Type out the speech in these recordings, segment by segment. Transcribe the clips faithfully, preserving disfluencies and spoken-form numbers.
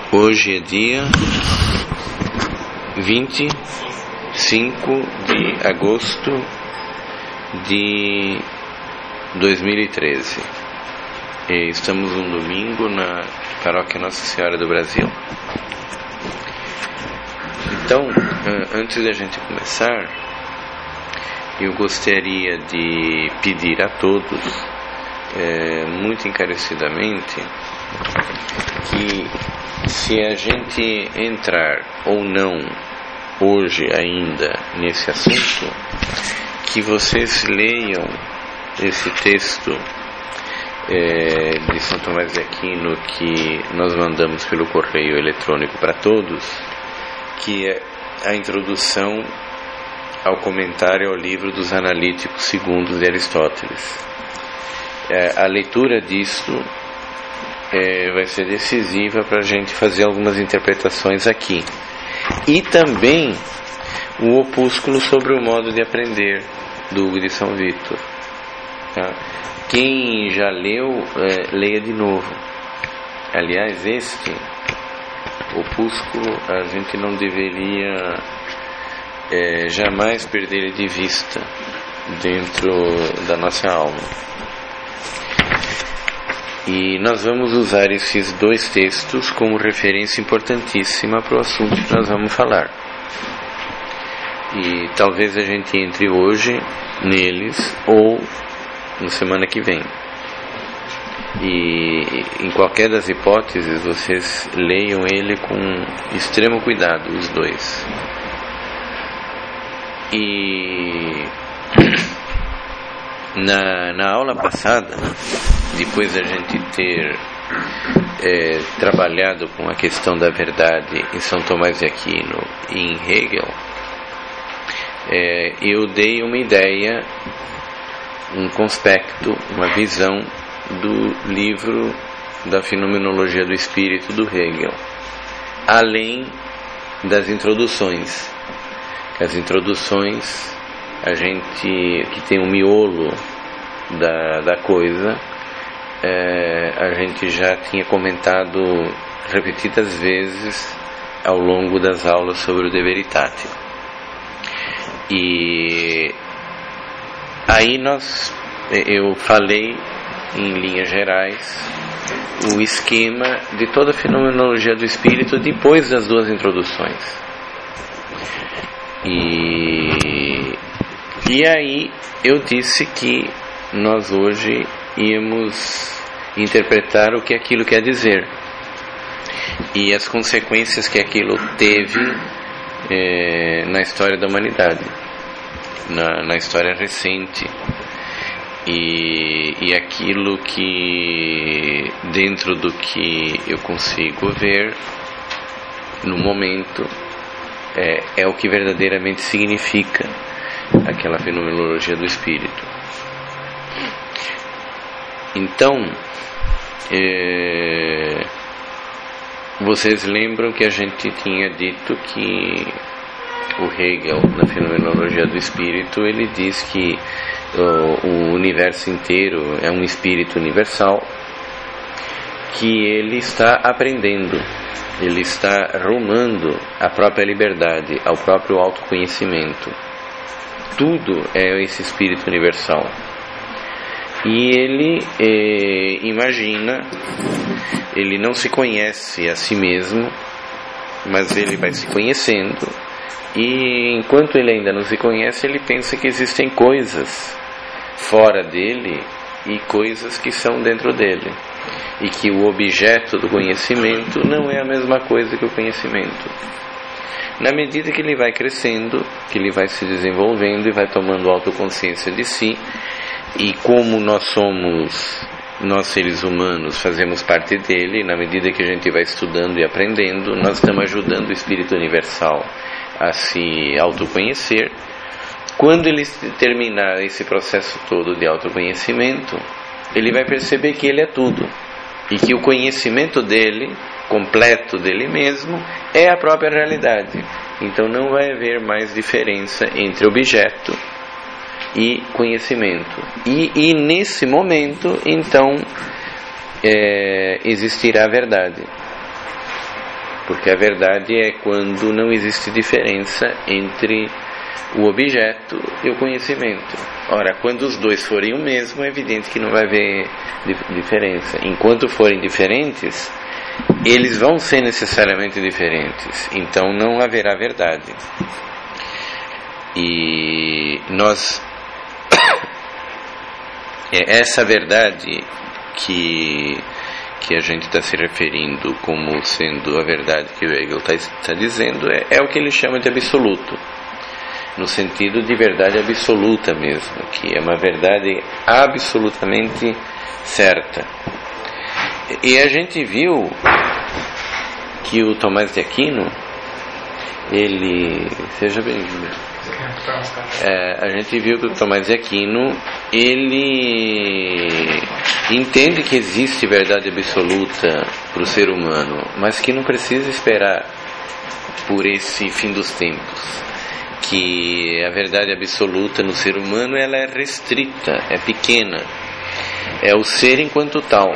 Hoje é dia vinte e cinco de agosto de dois mil e treze. E estamos um domingo na Paróquia Nossa Senhora do Brasil. Então, antes de a gente começar, eu gostaria de pedir a todos, é, muito encarecidamente, que se a gente entrar ou não hoje ainda nesse assunto, que vocês leiam esse texto é, de São Tomás de Aquino que nós mandamos pelo correio eletrônico para todos, que é a introdução ao comentário ao livro dos Analíticos Segundos de Aristóteles. É, a leitura disto é, vai ser decisiva para a gente fazer algumas interpretações aqui. E também o opúsculo sobre o modo de aprender do Hugo de São Vítor. Tá? Quem já leu, é, leia de novo. Aliás, este opúsculo a gente não deveria é, jamais perder de vista dentro da nossa alma. E nós vamos usar esses dois textos como referência importantíssima para o assunto que nós vamos falar. E talvez a gente entre hoje neles ou na semana que vem. E em qualquer das hipóteses, vocês leiam ele com extremo cuidado, os dois. E na, na aula passada, depois da gente ter é, trabalhado com a questão da verdade em São Tomás de Aquino e em Hegel, é, eu dei uma ideia, um conspecto, uma visão do livro da Fenomenologia do Espírito do Hegel, além das introduções. As introduções, a gente que tem um miolo da, da coisa, é, a gente já tinha comentado repetidas vezes ao longo das aulas sobre o De Veritate. E aí nós, eu falei em linhas gerais o esquema de toda a fenomenologia do espírito depois das duas introduções. E, e aí eu disse que nós hoje íamos interpretar o que aquilo quer dizer e as consequências que aquilo teve é, na história da humanidade, na, na história recente, e, e aquilo que, dentro do que eu consigo ver no momento, é, é o que verdadeiramente significa aquela fenomenologia do espírito. Então, é, vocês lembram que a gente tinha dito que o Hegel, na Fenomenologia do Espírito, ele diz que o, o universo inteiro é um espírito universal, que ele está aprendendo, ele está rumando à própria liberdade, ao próprio autoconhecimento. Tudo é esse espírito universal. E ele eh, imagina, ele não se conhece a si mesmo, mas ele vai se conhecendo, e enquanto ele ainda não se conhece, ele pensa que existem coisas fora dele e coisas que são dentro dele, e que o objeto do conhecimento não é a mesma coisa que o conhecimento. Na medida que ele vai crescendo, que ele vai se desenvolvendo e vai tomando autoconsciência de si, e como nós somos, nós seres humanos, fazemos parte dele, na medida que a gente vai estudando e aprendendo, nós estamos ajudando o Espírito Universal a se autoconhecer. Quando ele terminar esse processo todo de autoconhecimento, ele vai perceber que ele é tudo, e que o conhecimento dele, completo dele mesmo, é a própria realidade. Então não vai haver mais diferença entre objeto e conhecimento. E, e nesse momento, então, é, existirá a verdade. porque a verdade é quando não existe diferença entre o objeto e o conhecimento. Ora, quando os dois forem o mesmo, é evidente que não vai haver diferença. Enquanto forem diferentes, eles vão ser necessariamente diferentes, então não haverá verdade. E nós é essa verdade que que a gente está se referindo como sendo a verdade que o Hegel está tá dizendo é, é o que ele chama de absoluto, no sentido de verdade absoluta mesmo, que é uma verdade absolutamente certa. E a gente viu que o Tomás de Aquino, ele... Seja bem-vindo. É, a gente viu que o Tomás de Aquino, ele entende que existe verdade absoluta para o ser humano, mas que não precisa esperar por esse fim dos tempos, que a verdade absoluta no ser humano ela é restrita, é pequena, é o ser enquanto tal,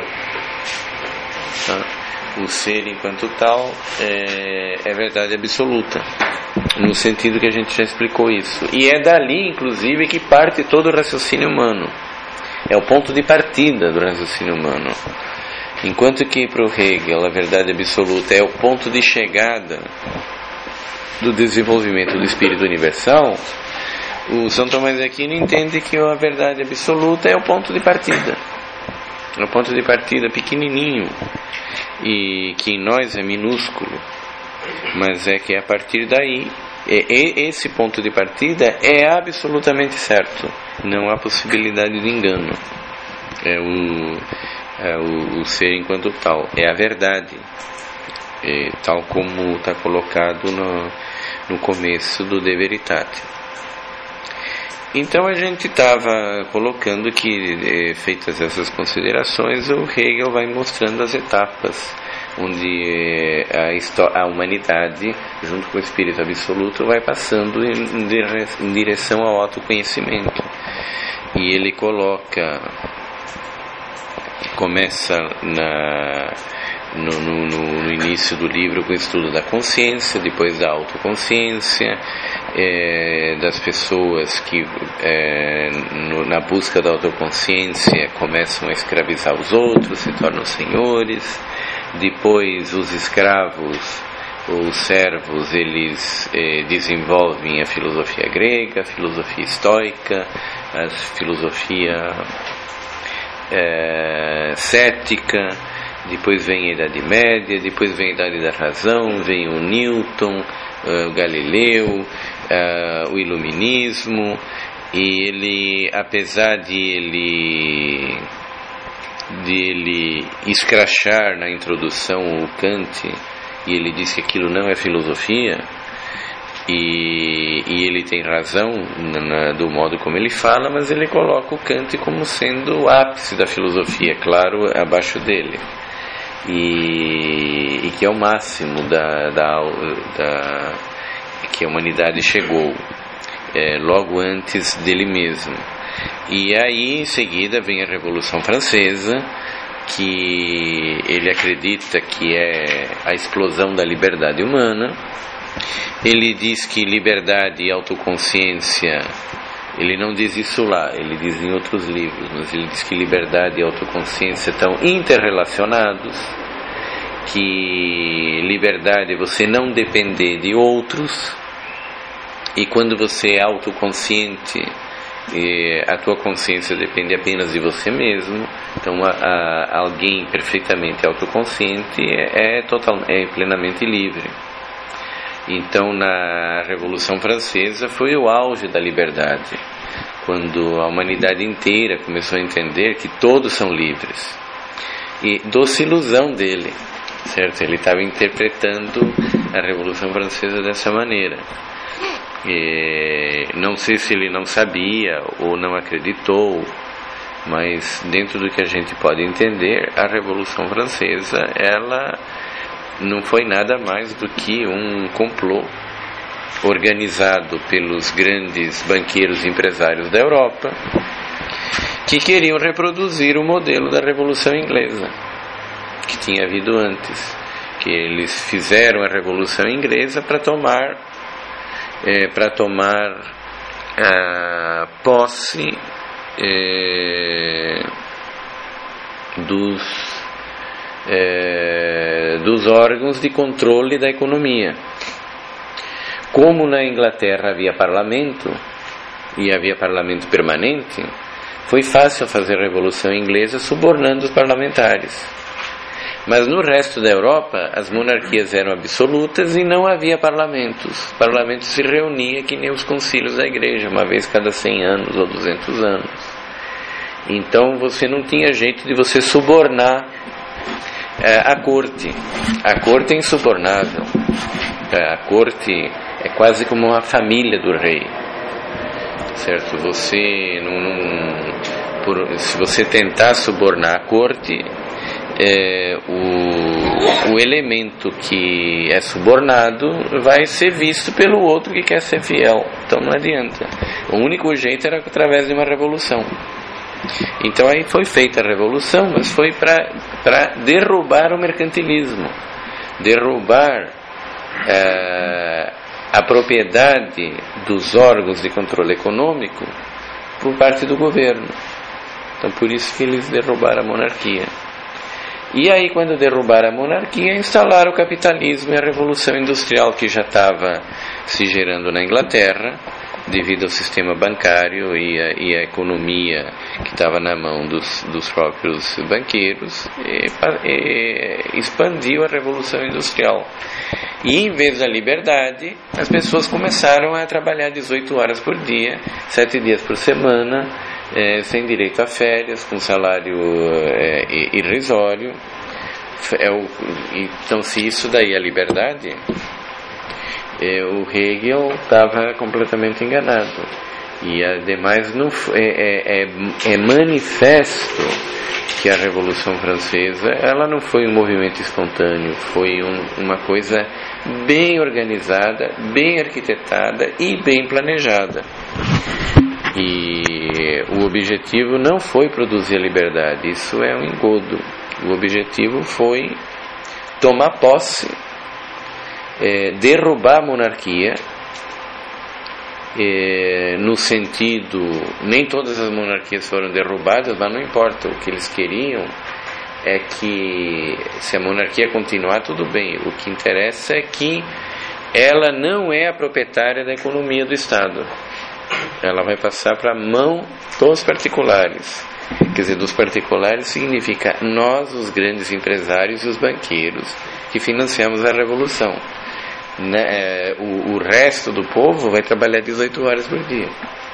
tá? O ser enquanto tal é, é verdade absoluta, no sentido que a gente já explicou isso, e é dali inclusive que parte todo o raciocínio humano, é o ponto de partida do raciocínio humano. Enquanto que para o Hegel a verdade absoluta é o ponto de chegada do desenvolvimento do espírito universal, o São Tomás de Aquino entende que a verdade absoluta é o ponto de partida, é o ponto de partida pequenininho, e que em nós é minúsculo, mas é que a partir daí, esse ponto de partida é absolutamente certo, não há possibilidade de engano, é o, é o, o ser enquanto tal, é a verdade, é, tal como está colocado no, no começo do De Veritate. Então a gente estava colocando que, feitas essas considerações, o Hegel vai mostrando as etapas onde a, a humanidade, junto com o espírito absoluto, vai passando em, em direção ao autoconhecimento. E ele coloca, começa na, no, no, no início do livro com o estudo da consciência, depois da autoconsciência, é, das pessoas que é, no, na busca da autoconsciência começam a escravizar os outros, se tornam senhores. Depois os escravos ou servos, eles eh, desenvolvem a filosofia grega, a filosofia estoica, a filosofia eh, cética. Depois vem a Idade Média, depois vem a Idade da Razão, vem o Newton, uh, o Galileu, uh, o Iluminismo, e ele, apesar de ele de ele escrachar na introdução o Kant, e ele diz que aquilo não é filosofia, e, e ele tem razão na, do modo como ele fala, mas ele coloca o Kant como sendo o ápice da filosofia, claro, abaixo dele, e, e que é o máximo da, da, da que a humanidade chegou, é, logo antes dele mesmo. E aí em seguida vem a Revolução Francesa, que ele acredita que é a explosão da liberdade humana. Ele diz que liberdade e autoconsciência, ele não diz isso lá, ele diz em outros livros, mas ele diz que liberdade e autoconsciência estão interrelacionados, que liberdade é você não depender de outros, e quando você é autoconsciente, a tua consciência depende apenas de você mesmo. Então a, a, alguém perfeitamente autoconsciente é, é, total, é plenamente livre. Então na Revolução Francesa foi o auge da liberdade, quando a humanidade inteira começou a entender que todos são livres, e doce ilusão dele, certo? Ele estava interpretando a Revolução Francesa dessa maneira. E não sei se ele não sabia ou não acreditou, mas dentro do que a gente pode entender, a Revolução Francesa, ela não foi nada mais do que um complô organizado pelos grandes banqueiros e empresários da Europa, que queriam reproduzir o modelo da Revolução Inglesa, que tinha havido antes, que eles fizeram a Revolução Inglesa para tomar é, para tomar a posse é, dos é, dos órgãos de controle da economia. Como na Inglaterra havia parlamento e havia parlamento permanente, foi fácil fazer a Revolução Inglesa subornando os parlamentares. Mas no resto da Europa, as monarquias eram absolutas e não havia parlamentos. O parlamento se reunia que nem os concílios da igreja, uma vez cada cem anos ou duzentos anos. Então você não tinha jeito de você subornar é, a corte. A corte é insubornável. A corte é quase como uma família do rei. Certo? Você não, não, por, se você tentar subornar a corte, É, o, o elemento que é subornado vai ser visto pelo outro que quer ser fiel. Então não adianta. O único jeito era através de uma revolução. Então aí foi feita a revolução, mas foi para derrubar o mercantilismo, derrubar é, a propriedade dos órgãos de controle econômico por parte do governo. Então por isso que eles derrubaram a monarquia. E aí, quando derrubaram a monarquia, instalaram o capitalismo e a revolução industrial que já estava se gerando na Inglaterra, devido ao sistema bancário e a, e a economia que estava na mão dos, dos próprios banqueiros, e, e expandiu a revolução industrial. E em vez da liberdade, as pessoas começaram a trabalhar dezoito horas por dia, sete dias por semana, É, sem direito a férias, com salário é, irrisório. É o, então, se isso daí é liberdade, é, o Hegel estava completamente enganado. E ademais não, é, é, é manifesto que a Revolução Francesa ela não foi um movimento espontâneo, foi um, uma coisa bem organizada, bem arquitetada e bem planejada. E o objetivo não foi produzir a liberdade, isso é um engodo. O objetivo foi tomar posse, é, derrubar a monarquia, é, no sentido, nem todas as monarquias foram derrubadas, mas não importa, o que eles queriam é que se a monarquia continuar, tudo bem, o que interessa é que ela não é a proprietária da economia do Estado. Ela vai passar para a mão dos particulares. Quer dizer, dos particulares significa nós, os grandes empresários e os banqueiros, que financiamos a revolução. O, o resto do povo vai trabalhar dezoito horas por dia.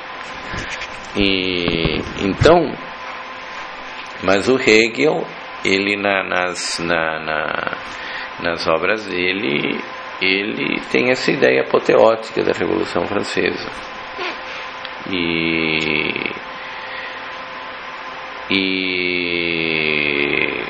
E então, mas o Hegel, ele na, nas, na, na, nas obras dele, ele tem essa ideia apoteótica da Revolução Francesa. E, e,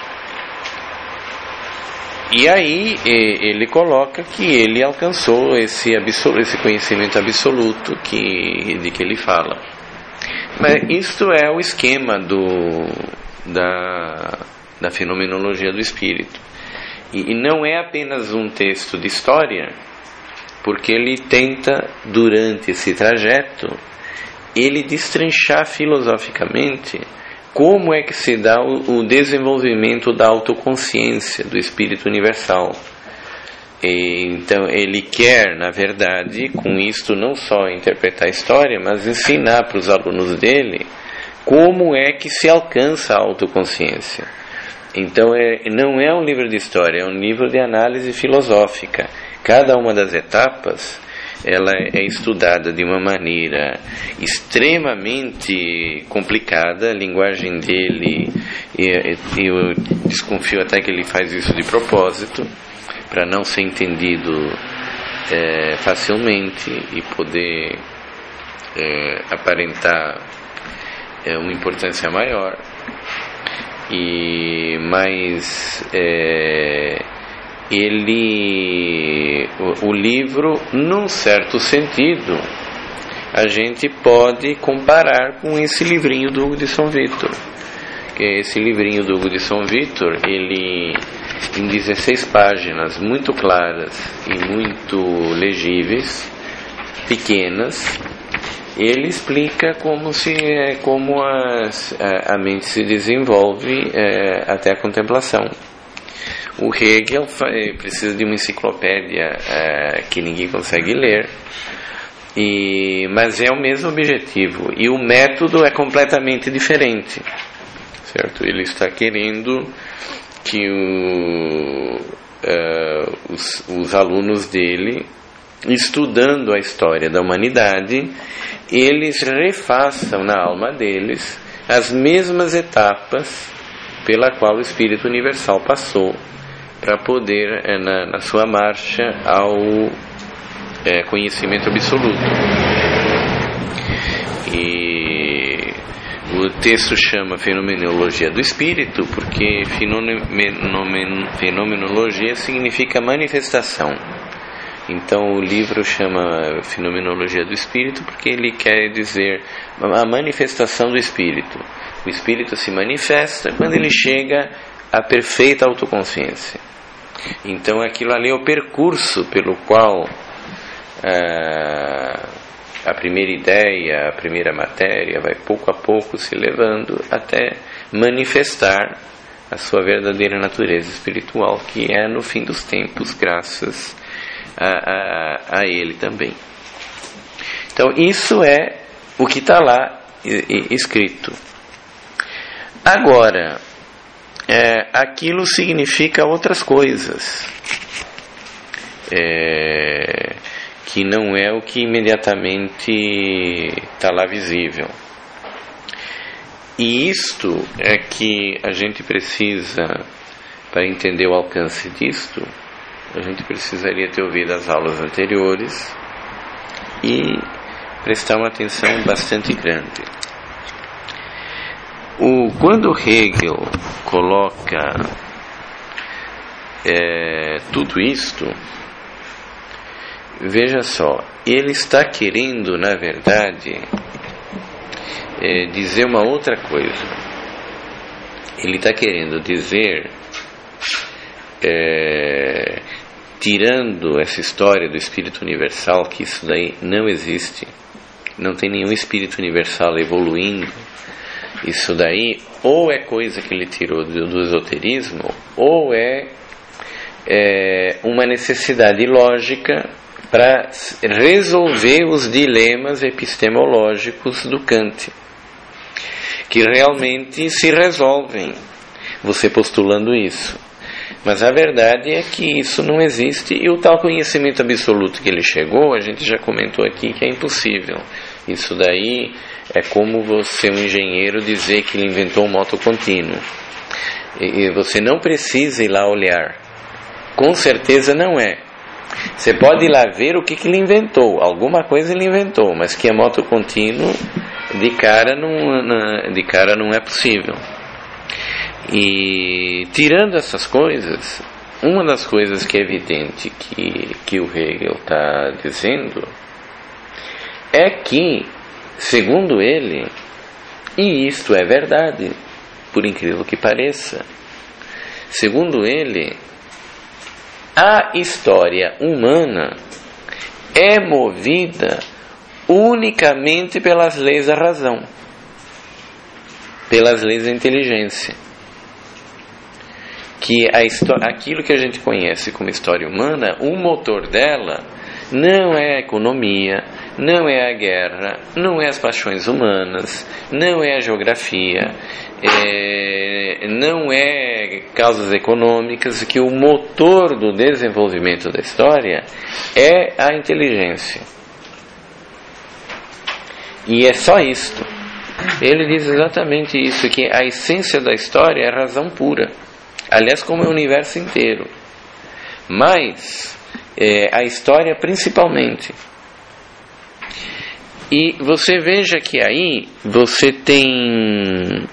e aí ele coloca que ele alcançou esse, absoluto, esse conhecimento absoluto que, de que ele fala. Mas isto é o esquema do, da, da fenomenologia do espírito. E, e não é apenas um texto de história, porque ele tenta, durante esse trajeto, ele destrinchar filosoficamente como é que se dá o, o desenvolvimento da autoconsciência do espírito universal. E, então ele quer, na verdade, com isto não só interpretar a história, mas ensinar para os alunos dele como é que se alcança a autoconsciência. Então é, não é um livro de história, é um livro de análise filosófica. Cada uma das etapas ela é estudada de uma maneira extremamente complicada. A linguagem dele, eu desconfio até que ele faz isso de propósito, para não ser entendido é, facilmente e poder é, aparentar é, uma importância maior. E mas é, ele o, o livro, num certo sentido, a gente pode comparar com esse livrinho do Hugo de São Vítor. Que esse livrinho do Hugo de São Vítor, ele em dezesseis páginas muito claras e muito legíveis, pequenas, ele explica como, se, como as, a, a mente se desenvolve é, até a contemplação. O Hegel precisa de uma enciclopédia é, que ninguém consegue ler, e, mas é o mesmo objetivo, e o método é completamente diferente, certo? Ele está querendo que o, uh, os, os alunos dele, estudando a história da humanidade, eles refaçam na alma deles as mesmas etapas pela qual o Espírito Universal passou para poder, na, na sua marcha ao é, conhecimento absoluto. E o texto chama Fenomenologia do Espírito porque fenomenologia significa manifestação. Então o livro chama Fenomenologia do Espírito porque ele quer dizer a manifestação do Espírito. O Espírito se manifesta quando ele chega à perfeita autoconsciência. Então aquilo ali é o percurso pelo qual ah, a primeira ideia, a primeira matéria vai pouco a pouco se levando até manifestar a sua verdadeira natureza espiritual, que é no fim dos tempos, graças a, a, a ele também. Então isso é o que está lá escrito. Agora, é, aquilo significa outras coisas, é, que não é o que imediatamente está lá visível. E isto é que a gente precisa, para entender o alcance disto, a gente precisaria ter ouvido as aulas anteriores e prestar uma atenção bastante grande. O, quando Hegel coloca é, tudo isto, veja só, ele está querendo, na verdade, é, dizer uma outra coisa. Ele está querendo dizer, é, tirando essa história do Espírito Universal, que isso daí não existe, não tem nenhum Espírito Universal evoluindo. Isso daí ou é coisa que ele tirou do, do esoterismo, ou é, é uma necessidade lógica para resolver os dilemas epistemológicos do Kant, que realmente se resolvem você postulando isso. Mas a verdade é que isso não existe, e o tal conhecimento absoluto que ele chegou, a gente já comentou aqui que é impossível. Isso daí é como você, um engenheiro, dizer que ele inventou um moto contínuo. E você não precisa ir lá olhar. Com certeza não é. Você pode ir lá ver o que, que ele inventou. Alguma coisa ele inventou, mas que é moto contínuo, de cara não, de cara não é possível. E tirando essas coisas, uma das coisas que é evidente que, que o Hegel está dizendo é que, segundo ele, e isto é verdade, por incrível que pareça, segundo ele, a história humana é movida unicamente pelas leis da razão, pelas leis da inteligência. Que a história, aquilo que a gente conhece como história humana, o motor dela não é a economia, não é a guerra, não é as paixões humanas, não é a geografia, é, não é causas econômicas, que o motor do desenvolvimento da história é a inteligência. E é só isto. Ele diz exatamente isso, que a essência da história é a razão pura. Aliás, como é o universo inteiro. Mas é, a história principalmente. E você veja que aí você tem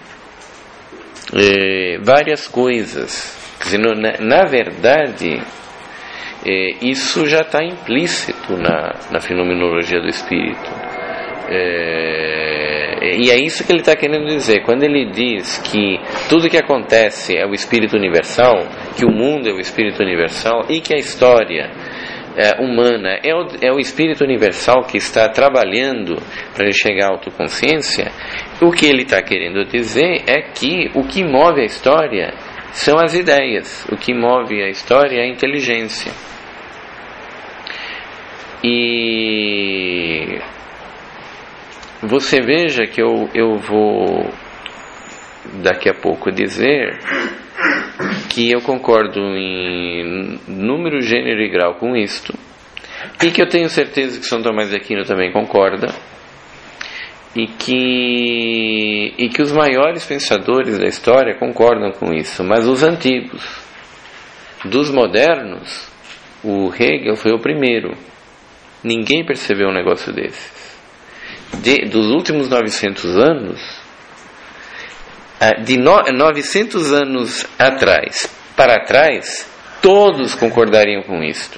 é, várias coisas. Quer dizer, na, na verdade, é, isso já está implícito na, na fenomenologia do espírito. É, e é isso que ele está querendo dizer. Quando ele diz que tudo que acontece é o espírito universal, que o mundo é o espírito universal e que a história é, humana é o, é o espírito universal que está trabalhando para ele chegar à autoconsciência, o que ele está querendo dizer é que o que move a história são as ideias, o que move a história é a inteligência. E você veja que eu, eu vou daqui a pouco dizer que eu concordo em número, gênero e grau com isto, e que eu tenho certeza que São Tomás de Aquino também concorda, e que, e que os maiores pensadores da história concordam com isso, mas os antigos. Dos modernos, o Hegel foi o primeiro. Ninguém percebeu um negócio desses. De, dos últimos novecentos anos, de no, novecentos anos atrás para trás, todos concordariam com isto.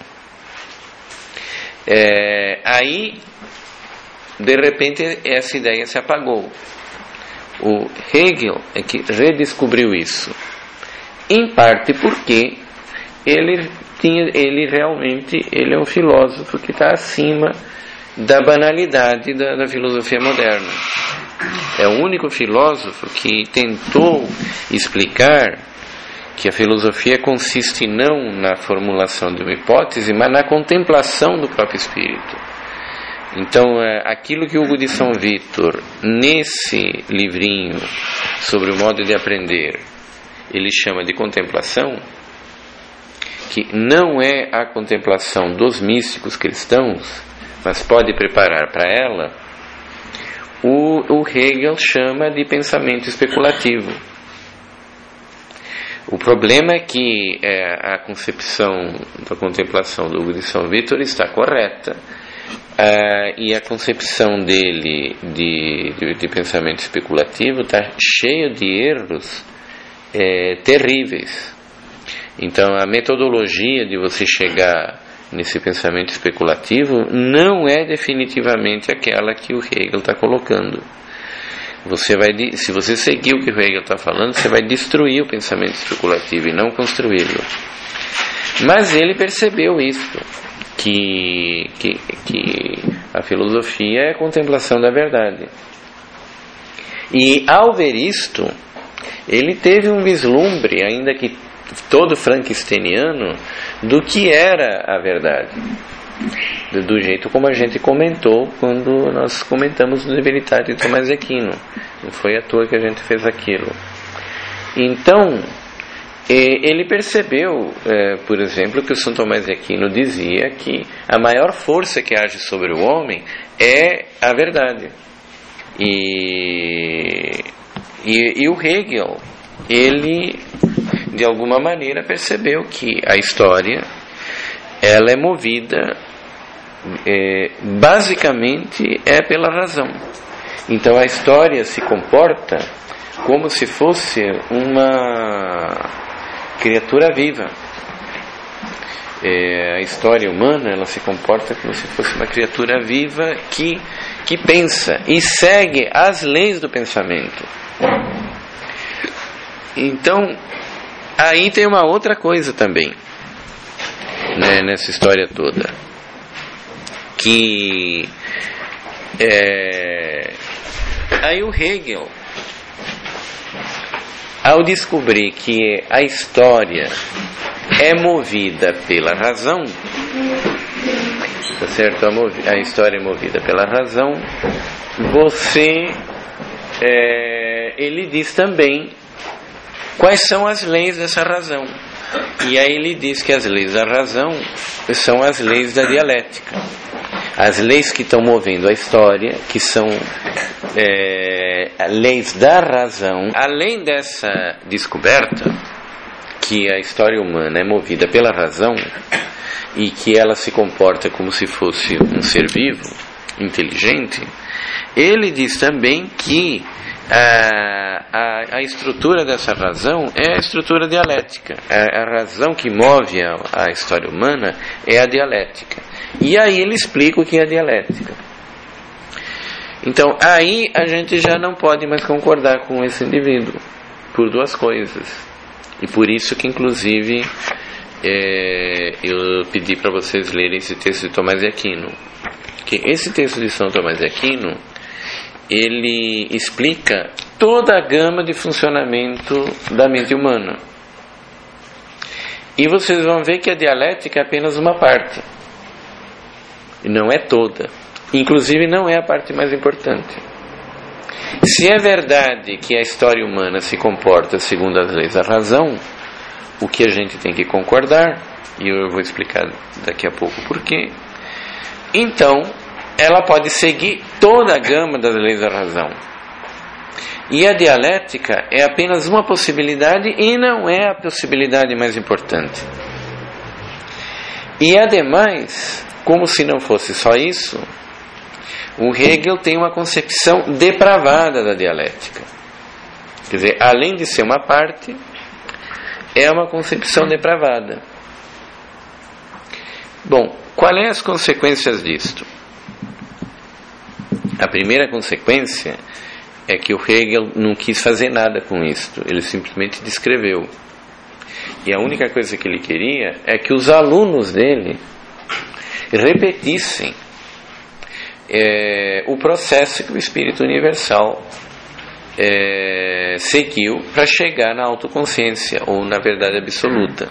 É, aí, de repente, essa ideia se apagou. O Hegel é que redescobriu isso, em parte porque ele tinha, ele realmente ele é um filósofo que está acima da banalidade da, da filosofia moderna. É o único filósofo que tentou explicar que a filosofia consiste não na formulação de uma hipótese, mas na contemplação do próprio espírito. Então, aquilo que Hugo de São Vítor, nesse livrinho sobre o modo de aprender, ele chama de contemplação, que não é a contemplação dos místicos cristãos, mas pode preparar para ela, o, o Hegel chama de pensamento especulativo. O problema é que é, a concepção da contemplação do Hugo de São Vítor está correta, Uh, e a concepção dele de, de, de pensamento especulativo está cheia de erros é, terríveis. Então a metodologia de você chegar nesse pensamento especulativo não é definitivamente aquela que o Hegel está colocando. Você vai, se você seguir o que o Hegel está falando, você vai destruir o pensamento especulativo e não construí-lo. Mas ele percebeu isso, que, que, que a filosofia é a contemplação da verdade. E ao ver isto, ele teve um vislumbre, ainda que todo frankensteiniano, do que era a verdade, do, do jeito como a gente comentou quando nós comentamos no Veritate de Tomás de Aquino. Não foi à toa que a gente fez aquilo. Então ele percebeu, é, por exemplo, que o São Tomás de Aquino dizia que a maior força que age sobre o homem é a verdade. E, e, e o Hegel, ele, de alguma maneira, percebeu que a história, ela é movida, é, basicamente, é pela razão. Então a história se comporta como se fosse uma criatura viva. É, a história humana, ela se comporta como se fosse uma criatura viva que, que pensa e segue as leis do pensamento. Então, aí tem uma outra coisa também, né, nessa história toda, que é, aí o Hegel, ao descobrir que a história é movida pela razão, tá certo? A, movi- a história é movida pela razão, você, é, ele diz também quais são as leis dessa razão. E aí ele diz que as leis da razão são as leis da dialética. As leis que estão movendo a história, que são é, leis da razão. Além dessa descoberta, que a história humana é movida pela razão e que ela se comporta como se fosse um ser vivo, inteligente, ele diz também que a, a, a estrutura dessa razão é a estrutura dialética. A, a razão que move a, a história humana é a dialética. E aí ele explica o que é a dialética. Então aí a gente já não pode mais concordar com esse indivíduo, por duas coisas. E por isso que, inclusive, é, eu pedi para vocês lerem esse texto de Tomás de Aquino. Que esse texto de São Tomás de Aquino, ele explica toda a gama de funcionamento da mente humana. E vocês vão ver que a dialética é apenas uma parte. E não é toda. Inclusive não é a parte mais importante. Se é verdade que a história humana se comporta segundo as leis da razão, o que a gente tem que concordar, e eu vou explicar daqui a pouco por quê, então ela pode seguir toda a gama das leis da razão. E a dialética é apenas uma possibilidade e não é a possibilidade mais importante. E ademais, como se não fosse só isso, o Hegel tem uma concepção depravada da dialética. Quer dizer, além de ser uma parte, é uma concepção depravada. Bom, quais são as consequências disto? A primeira consequência é que o Hegel não quis fazer nada com isto. Ele simplesmente descreveu. E a única coisa que ele queria é que os alunos dele repetissem É, o processo que o Espírito Universal é, seguiu para chegar na autoconsciência, ou na verdade absoluta.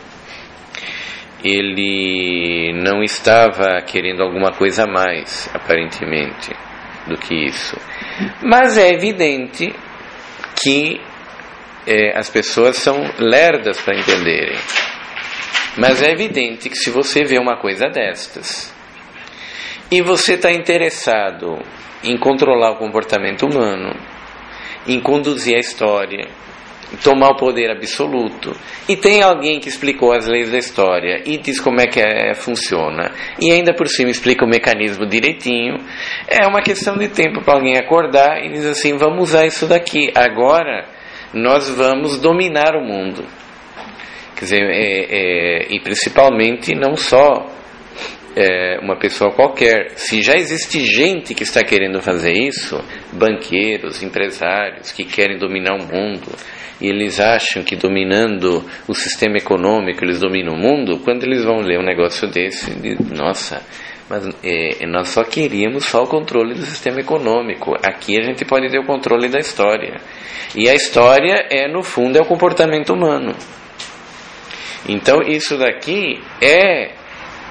Ele não estava querendo alguma coisa a mais, aparentemente, do que isso. Mas é evidente que é, as pessoas são lerdas para entenderem. Mas é evidente que se você vê uma coisa destas, e você está interessado em controlar o comportamento humano, em conduzir a história, em tomar o poder absoluto, e tem alguém que explicou as leis da história e diz como é que é, funciona, e ainda por cima explica o mecanismo direitinho, é uma questão de tempo para alguém acordar e dizer assim, vamos usar isso daqui, agora nós vamos dominar o mundo. Quer dizer, é, é, e principalmente não só É uma pessoa qualquer. Se já existe gente que está querendo fazer isso, banqueiros, empresários que querem dominar o mundo, e eles acham que dominando o sistema econômico eles dominam o mundo, quando eles vão ler um negócio desse, nossa, mas é, nós só queríamos só o controle do sistema econômico, aqui a gente pode ter o controle da história, e a história é, no fundo, é o comportamento humano. Então isso daqui é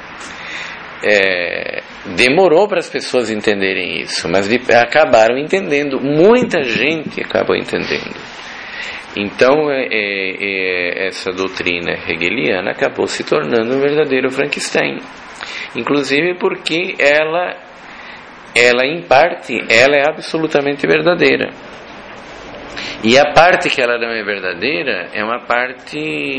É, demorou para as pessoas entenderem isso, mas acabaram entendendo, muita gente acabou entendendo. Então é, é, essa doutrina hegeliana acabou se tornando um verdadeiro Frankenstein, inclusive porque ela, ela em parte, ela é absolutamente verdadeira. E a parte que ela não é verdadeira é uma parte,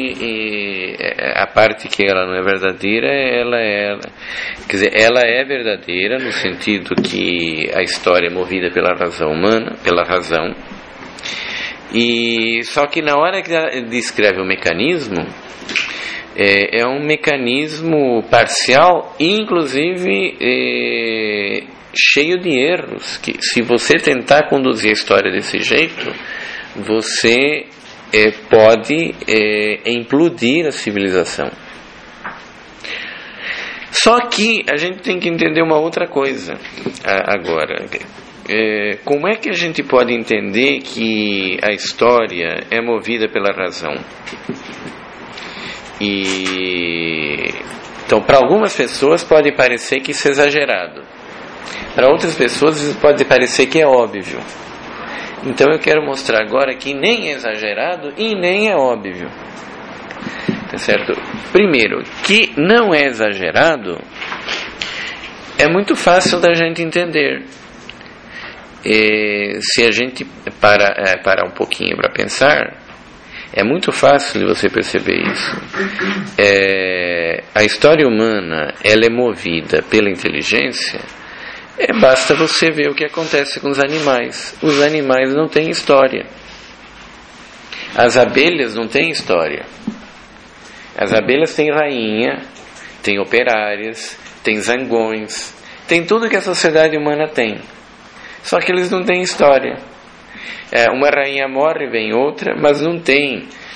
a parte que ela não é verdadeira, ela é, quer dizer, ela é verdadeira no sentido que a história é movida pela razão humana, pela razão. E só que na hora que ela descreve o mecanismo, é, é um mecanismo parcial e inclusive é, cheio de erros, que se você tentar conduzir a história desse jeito, você é, pode é, implodir a civilização. Só que a gente tem que entender uma outra coisa agora. É, como é que a gente pode entender que a história é movida pela razão? E então, para algumas pessoas pode parecer que isso é exagerado. Para outras pessoas isso pode parecer que é óbvio. Então eu quero mostrar agora que nem é exagerado e nem é óbvio. Tá certo? Primeiro, que não é exagerado é muito fácil da gente entender. E se a gente parar, é, parar um pouquinho para pensar, é muito fácil de você perceber isso. É, a história humana, ela é movida pela inteligência. É, basta você ver o que acontece com os animais. Os animais não têm história. As abelhas não têm história. As abelhas têm rainha, têm operárias, têm zangões, tem tudo que a sociedade humana tem. Só que eles não têm história. É, uma rainha morre, vem outra, mas não tem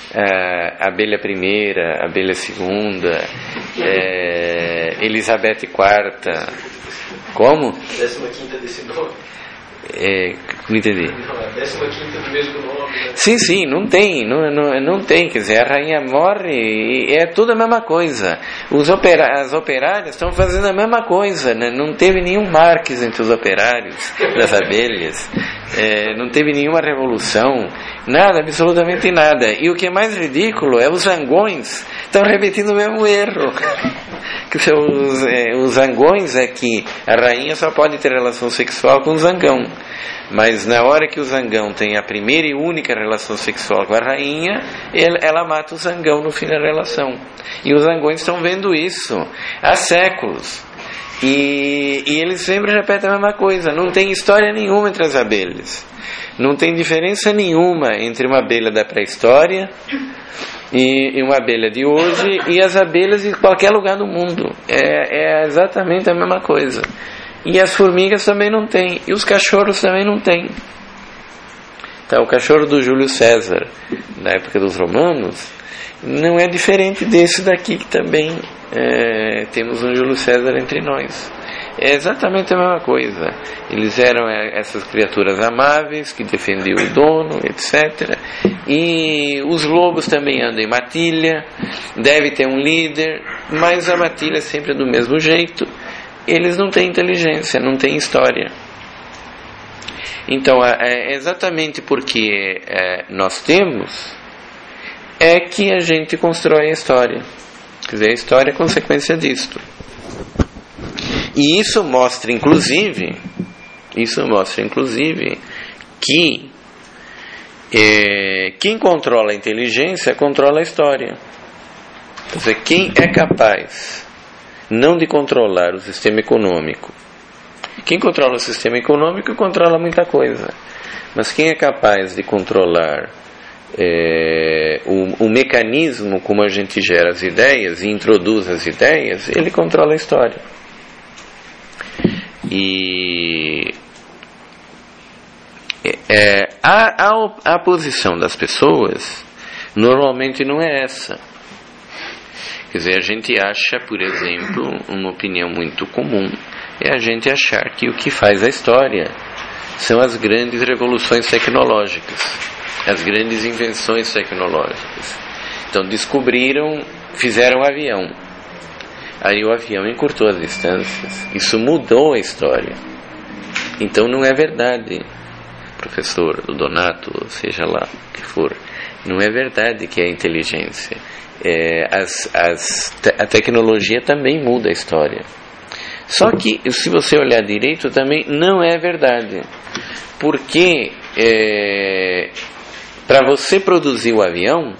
a abelha primeira, abelha segunda, é, Elizabeth quarta. Como? Décima quinta desse nome. É, não entendi. Não, a décima quinta do mesmo nome. Né? Sim, sim, não tem, não, não, não tem, quer dizer, a rainha morre e é tudo a mesma coisa. Os opera, as operárias estão fazendo a mesma coisa, né? Não teve nenhum Marx entre os operários das abelhas, é, não teve nenhuma revolução, nada, absolutamente nada. E o que é mais ridículo é os zangões estão repetindo o mesmo erro. Que os, é, os zangões é que a rainha só pode ter relação sexual com o zangão, mas na hora que o zangão tem a primeira e única relação sexual com a rainha, ele, ela mata o zangão no fim da relação. E os zangões estão vendo isso há séculos, e, e eles sempre repetem a mesma coisa. Não tem história nenhuma entre as abelhas, não tem diferença nenhuma entre uma abelha da pré-história e uma abelha de hoje e as abelhas de qualquer lugar do mundo. É, é exatamente a mesma coisa. E as formigas também não têm, e os cachorros também não têm. Então, o cachorro do Júlio César, na época dos romanos, não é diferente desse daqui, que também é, temos um Júlio César entre nós. É exatamente a mesma coisa. Eles eram essas criaturas amáveis que defendiam o dono, etcétera. E os lobos também andam em matilha, deve ter um líder, mas a matilha é sempre do mesmo jeito. Eles não têm inteligência, não têm história. Então, é exatamente porque é, nós temos, é que a gente constrói a história. Quer dizer, a história é consequência disto. E isso mostra, inclusive, isso mostra, inclusive, que é, quem controla a inteligência controla a história. Quer dizer, quem é capaz não de controlar o sistema econômico, quem controla o sistema econômico controla muita coisa, mas quem é capaz de controlar é, o, o mecanismo como a gente gera as ideias e introduz as ideias, ele controla a história. E é, a, a, a posição das pessoas normalmente não é essa. Quer dizer, a gente acha, por exemplo, uma opinião muito comum é a gente achar que o que faz a história são as grandes revoluções tecnológicas, as grandes invenções tecnológicas. Então descobriram, fizeram um avião. Aí o avião encurtou as distâncias. Isso mudou a história. Então não é verdade, professor Donato, seja lá o que for, não é verdade que é a inteligência. É, as, as, a tecnologia também muda a história. Só que, se você olhar direito, também não é verdade. Porque é, para você produzir o avião,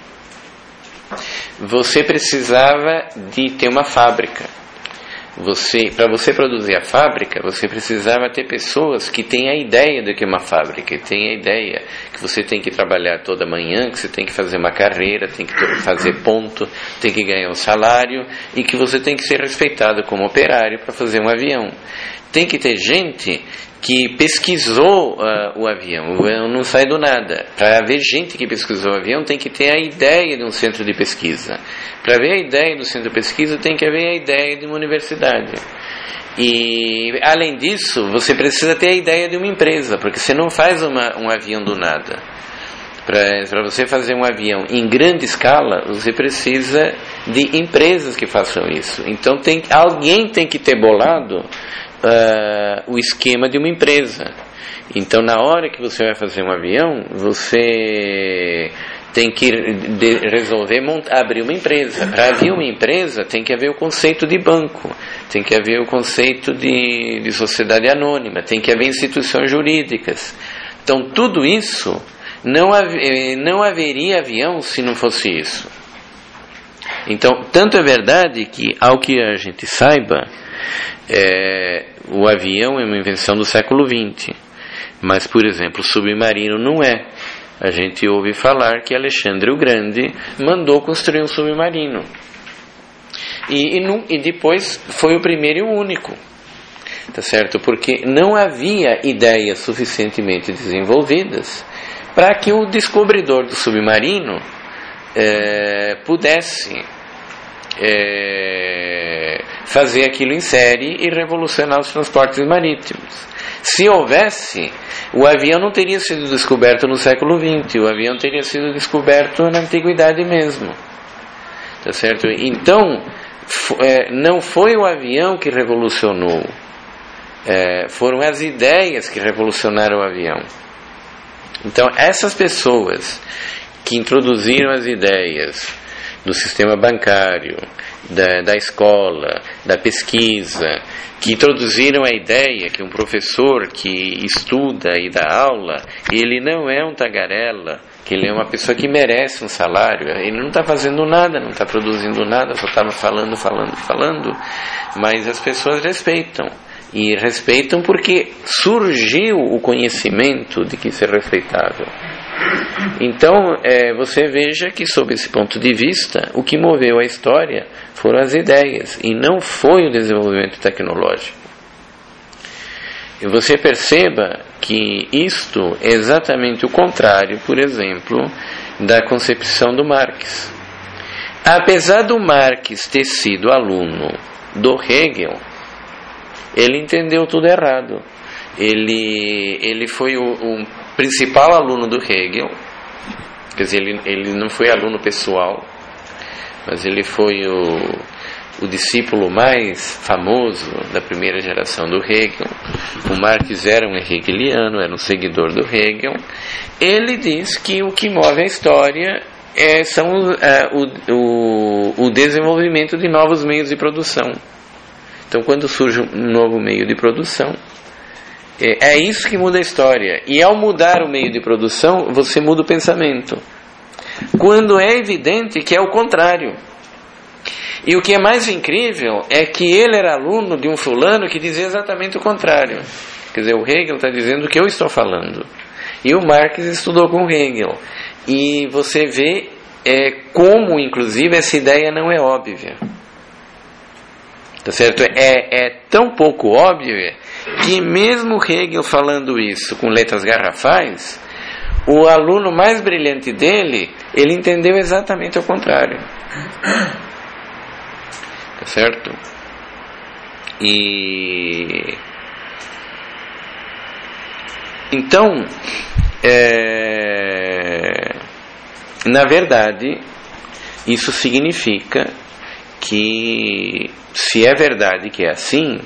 você precisava de ter uma fábrica. Você, para você produzir a fábrica, você precisava ter pessoas que têm a ideia do que é uma fábrica, que têm a ideia que você tem que trabalhar toda manhã, que você tem que fazer uma carreira, tem que fazer ponto, tem que ganhar um salário e que você tem que ser respeitado como operário para fazer um avião. Tem que ter gente que pesquisou uh, o avião. O avião não sai do nada. Para haver gente que pesquisou o avião, tem que ter a ideia de um centro de pesquisa. Para haver a ideia do centro de pesquisa, tem que haver a ideia de uma universidade. E, além disso, você precisa ter a ideia de uma empresa, porque você não faz uma, um avião do nada. Para você fazer um avião em grande escala, você precisa de empresas que façam isso. Então, tem, alguém tem que ter bolado Uh, o esquema de uma empresa. Então, na hora que você vai fazer um avião, você tem que de resolver montar, abrir uma empresa. Para abrir uma empresa, tem que haver o conceito de banco, tem que haver o conceito de, de sociedade anônima, tem que haver instituições jurídicas. Então, tudo isso, não, haver, não haveria avião se não fosse isso. Então, tanto é verdade que, ao que a gente saiba, É, o avião é uma invenção do século vinte, mas, por exemplo, o submarino não é. A gente ouve falar que Alexandre o Grande mandou construir um submarino e, e, e depois foi o primeiro e o único, tá certo? Porque não havia ideias suficientemente desenvolvidas para que o descobridor do submarino é, pudesse é, fazer aquilo em série e revolucionar os transportes marítimos. Se houvesse, o avião não teria sido descoberto no século vinte, o avião teria sido descoberto na antiguidade mesmo. Tá certo? Então, é, não foi o avião que revolucionou, é, foram as ideias que revolucionaram o avião. Então, essas pessoas que introduziram as ideias do sistema bancário, da, da escola, da pesquisa, que introduziram a ideia que um professor que estuda e dá aula, ele não é um tagarela, que ele é uma pessoa que merece um salário, ele não está fazendo nada, não está produzindo nada, só está falando, falando, falando, mas as pessoas respeitam. E respeitam porque surgiu o conhecimento de que isso é respeitável. Então, é, você veja que, sob esse ponto de vista, o que moveu a história foram as ideias, e não foi o desenvolvimento tecnológico. E você perceba que isto é exatamente o contrário, por exemplo, da concepção do Marx. Apesar do Marx ter sido aluno do Hegel, ele entendeu tudo errado. Ele, ele foi o, o principal aluno do Hegel, quer dizer, ele, ele não foi aluno pessoal, mas ele foi o, o discípulo mais famoso da primeira geração do Hegel. O Marx era um hegeliano, era um seguidor do Hegel. Ele diz que o que move a história é, são é, o, o, o desenvolvimento de novos meios de produção. Então, quando surge um novo meio de produção, é, é isso que muda a história. E ao mudar o meio de produção, você muda o pensamento. Quando é evidente que é o contrário. E o que é mais incrível é que ele era aluno de um fulano que dizia exatamente o contrário. Quer dizer, o Hegel está dizendo o que eu estou falando. E o Marx estudou com Hegel. E você vê é, como, inclusive, essa ideia não é óbvia. Tá certo? É, é tão pouco óbvio que mesmo Hegel falando isso com letras garrafais, o aluno mais brilhante dele, ele entendeu exatamente o contrário. Tá certo? E então, é... na verdade, isso significa que, se é verdade que é assim,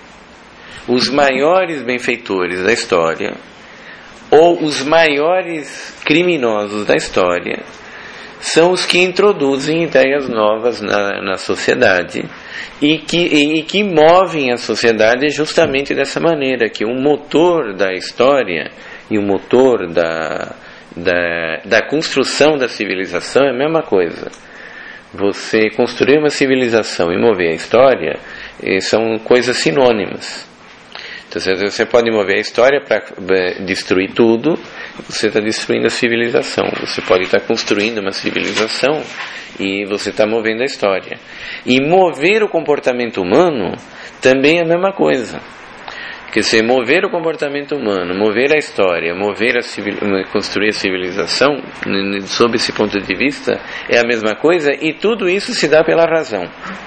os maiores benfeitores da história, ou os maiores criminosos da história, são os que introduzem ideias novas na, na sociedade e que, e, e que movem a sociedade justamente dessa maneira, que o motor da história e o motor da, da, da construção da civilização é a mesma coisa. Você construir uma civilização e mover a história são coisas sinônimas. Então, você pode mover a história para destruir tudo, você está destruindo a civilização. Você pode estar construindo uma civilização e você está movendo a história. E mover o comportamento humano também é a mesma coisa. Quer dizer, mover o comportamento humano, mover a história, mover a civil... construir a civilização, sob esse ponto de vista, é a mesma coisa, e tudo isso se dá pela razão.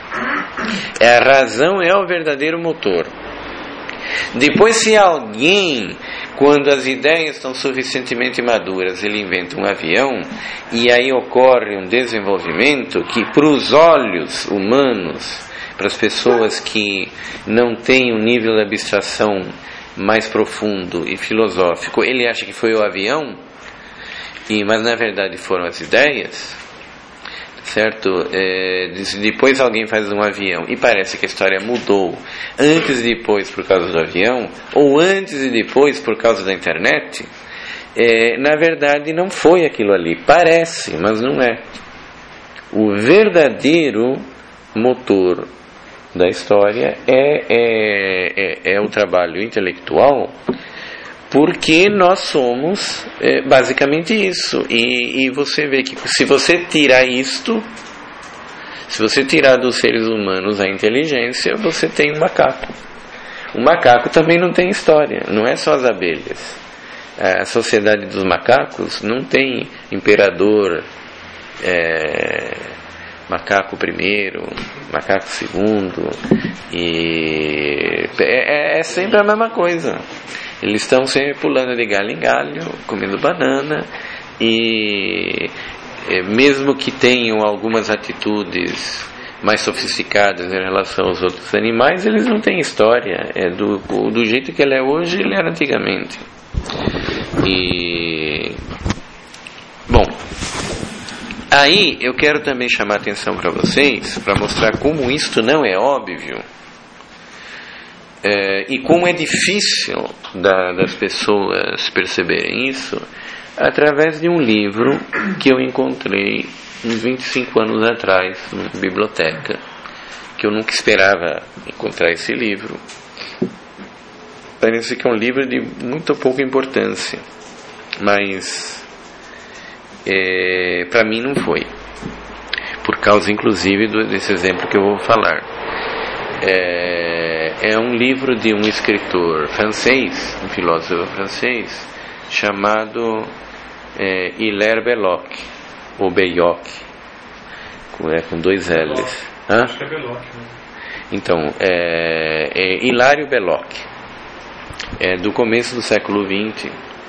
A razão é o verdadeiro motor. Depois, se alguém, quando as ideias estão suficientemente maduras, ele inventa um avião, e aí ocorre um desenvolvimento que, para os olhos humanos, para as pessoas que não têm um nível de abstração mais profundo e filosófico, ele acha que foi o avião, e, mas na verdade foram as ideias, certo? É, depois alguém faz um avião e parece que a história mudou antes e depois por causa do avião, ou antes e depois por causa da internet. É, na verdade não foi aquilo ali, parece, mas não é. O verdadeiro motor da história é, é, é, é o trabalho intelectual, porque nós somos é, basicamente isso. E, e você vê que se você tirar isto, se você tirar dos seres humanos a inteligência, você tem um macaco. O macaco também não tem história, não é só as abelhas. A sociedade dos macacos não tem imperador, é, macaco primeiro, macaco segundo, e é, é sempre a mesma coisa. Eles estão sempre pulando de galho em galho, comendo banana, e é, mesmo que tenham algumas atitudes mais sofisticadas em relação aos outros animais, eles não têm história. É do, do jeito que ele é hoje, ele era antigamente. E bom, aí eu quero também chamar a atenção para vocês, para mostrar como isto não é óbvio, é, e como é difícil da, das pessoas perceberem isso, através de um livro que eu encontrei uns vinte e cinco anos atrás, numa biblioteca, que eu nunca esperava encontrar esse livro. Parece que é um livro de muito pouca importância, mas é, para mim não foi, por causa inclusive do, desse exemplo que eu vou falar. É, é um livro de um escritor francês, um filósofo francês, chamado é, Hilaire Belloc, ou Belloc, com, é, com dois L's. Hã? Acho que é Belloc, né? Então, é, é Hilário Belloc, é do começo do século vinte,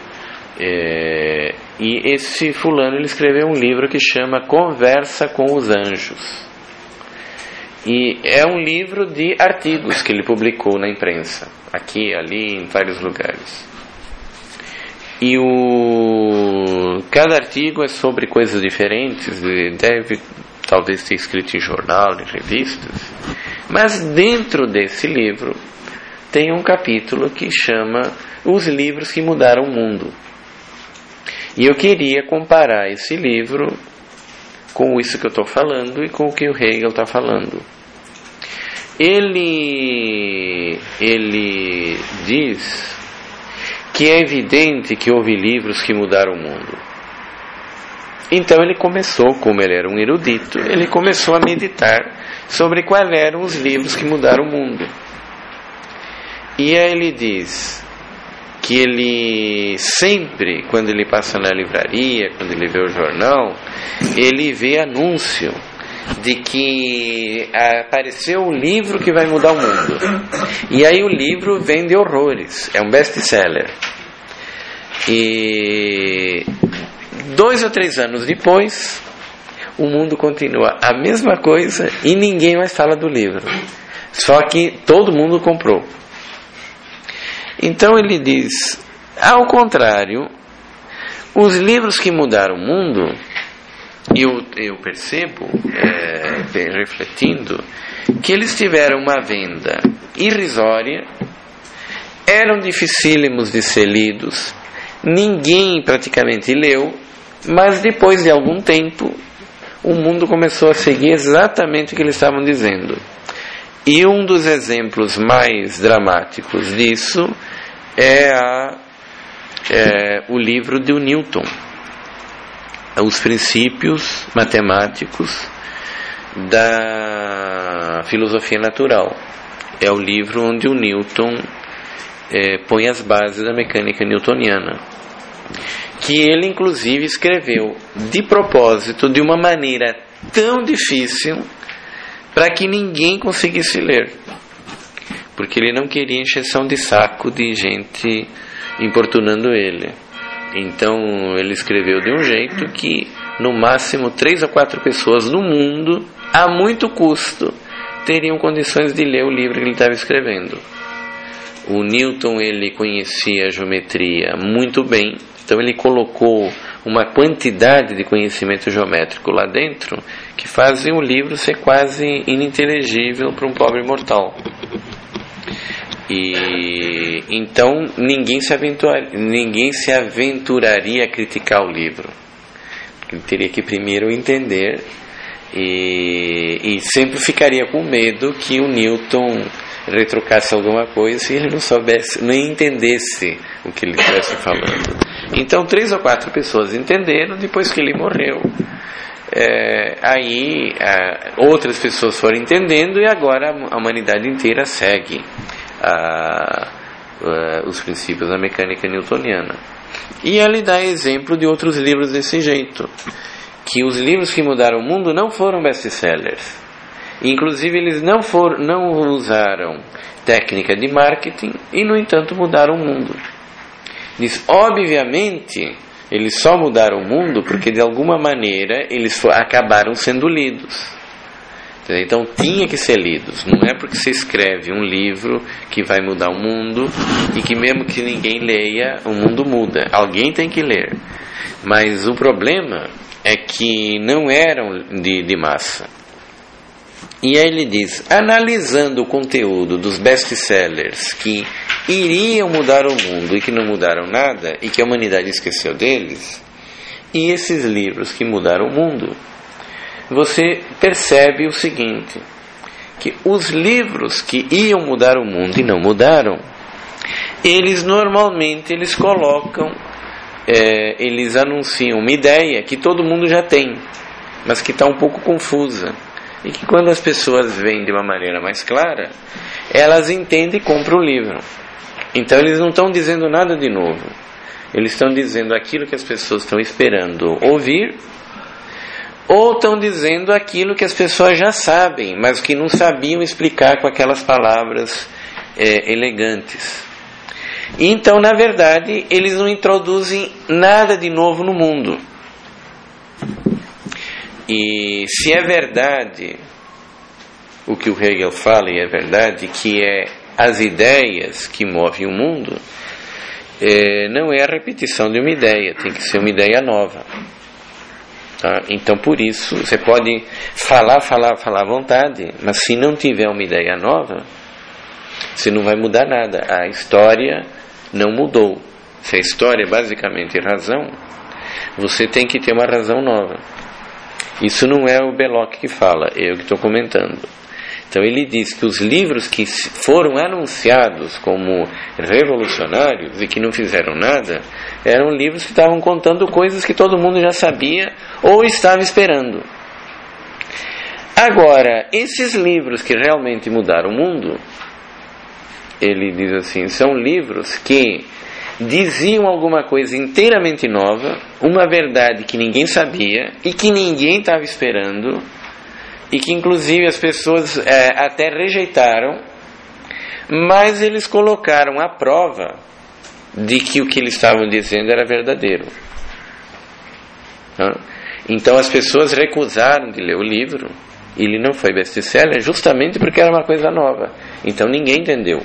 é, e esse fulano ele escreveu um livro que chama Conversa com os Anjos, e é um livro de artigos que ele publicou na imprensa, aqui, ali, em vários lugares. E o cada artigo é sobre coisas diferentes, deve talvez ter escrito em jornal, em revistas, mas dentro desse livro tem um capítulo que chama Os Livros que Mudaram o Mundo. E eu queria comparar esse livro com isso que eu estou falando e com o que o Hegel está falando. Ele, ele diz que é evidente que houve livros que mudaram o mundo. Então ele começou, como ele era um erudito, ele começou a meditar sobre quais eram os livros que mudaram o mundo. E aí ele diz que ele sempre, quando ele passa na livraria, quando ele vê o jornal, ele vê anúncio de que apareceu um livro que vai mudar o mundo. E aí o livro vende horrores, é um best-seller. E dois ou três anos depois, o mundo continua a mesma coisa e ninguém mais fala do livro. Só que todo mundo comprou. Então ele diz, ao contrário, os livros que mudaram o mundo, eu, eu percebo, é, refletindo, que eles tiveram uma venda irrisória, eram dificílimos de ser lidos, ninguém praticamente leu, mas depois de algum tempo, o mundo começou a seguir exatamente o que eles estavam dizendo. E um dos exemplos mais dramáticos disso é, a, é o livro de Newton, Os Princípios Matemáticos da Filosofia Natural. É o livro onde o Newton é, põe as bases da mecânica newtoniana, que ele inclusive escreveu de propósito, de uma maneira tão difícil, para que ninguém conseguisse ler, porque ele não queria encheção de saco de gente importunando ele. Então ele escreveu de um jeito que no máximo três ou quatro pessoas no mundo, a muito custo, teriam condições de ler o livro que ele estava escrevendo. O Newton, ele conhecia a geometria muito bem, então ele colocou uma quantidade de conhecimento geométrico lá dentro que fazem o livro ser quase ininteligível para um pobre mortal. E então ninguém se aventura, ninguém se aventuraria a criticar o livro, porque ele teria que primeiro entender, e, e sempre ficaria com medo que o Newton retrucasse alguma coisa se ele não soubesse, nem entendesse o que ele estivesse falando. Então três ou quatro pessoas entenderam depois que ele morreu. É, aí a, outras pessoas foram entendendo, e agora a humanidade inteira segue a, a, os princípios da mecânica newtoniana. E ele dá exemplo de outros livros desse jeito. que os livros que mudaram o mundo não foram best-sellers. Inclusive eles não, for, não usaram técnica de marketing e, no entanto, mudaram o mundo. Diz, obviamente, eles só mudaram o mundo porque, de alguma maneira, eles for, acabaram sendo lidos. Então, tinha que ser lidos. Não é porque você escreve um livro que vai mudar o mundo e que, mesmo que ninguém leia, o mundo muda. Alguém tem que ler. Mas o problema é que não eram de, de massa. E aí ele diz, analisando o conteúdo dos best-sellers que iriam mudar o mundo e que não mudaram nada, e que a humanidade esqueceu deles, e esses livros que mudaram o mundo, você percebe o seguinte, que os livros que iam mudar o mundo e não mudaram, eles normalmente eles colocam, é, eles anunciam uma ideia que todo mundo já tem, mas que está um pouco confusa. E que quando as pessoas veem de uma maneira mais clara, elas entendem e compram o livro. Então eles não estão dizendo nada de novo. Eles estão dizendo aquilo que as pessoas estão esperando ouvir, ou estão dizendo aquilo que as pessoas já sabem, mas que não sabiam explicar com aquelas palavras é, elegantes. Então, na verdade, eles não introduzem nada de novo no mundo. E se é verdade o que o Hegel fala, e é verdade que é as ideias que movem o mundo, é, não é a repetição de uma ideia, tem que ser uma ideia nova. Tá? Então, por isso, você pode falar, falar, falar à vontade, mas se não tiver uma ideia nova, você não vai mudar nada. A história não mudou. Se a história é basicamente razão, você tem que ter uma razão nova. Isso não é o Belloc que fala, é eu que estou comentando. Então ele diz que os livros que foram anunciados como revolucionários e que não fizeram nada, eram livros que estavam contando coisas que todo mundo já sabia ou estava esperando. Agora, esses livros que realmente mudaram o mundo, ele diz assim, são livros que diziam alguma coisa inteiramente nova, uma verdade que ninguém sabia e que ninguém estava esperando, e que inclusive as pessoas é, até rejeitaram, mas eles colocaram à prova de que o que eles estavam dizendo era verdadeiro. Então as pessoas recusaram de ler o livro, ele não foi best-seller justamente porque era uma coisa nova, então ninguém entendeu.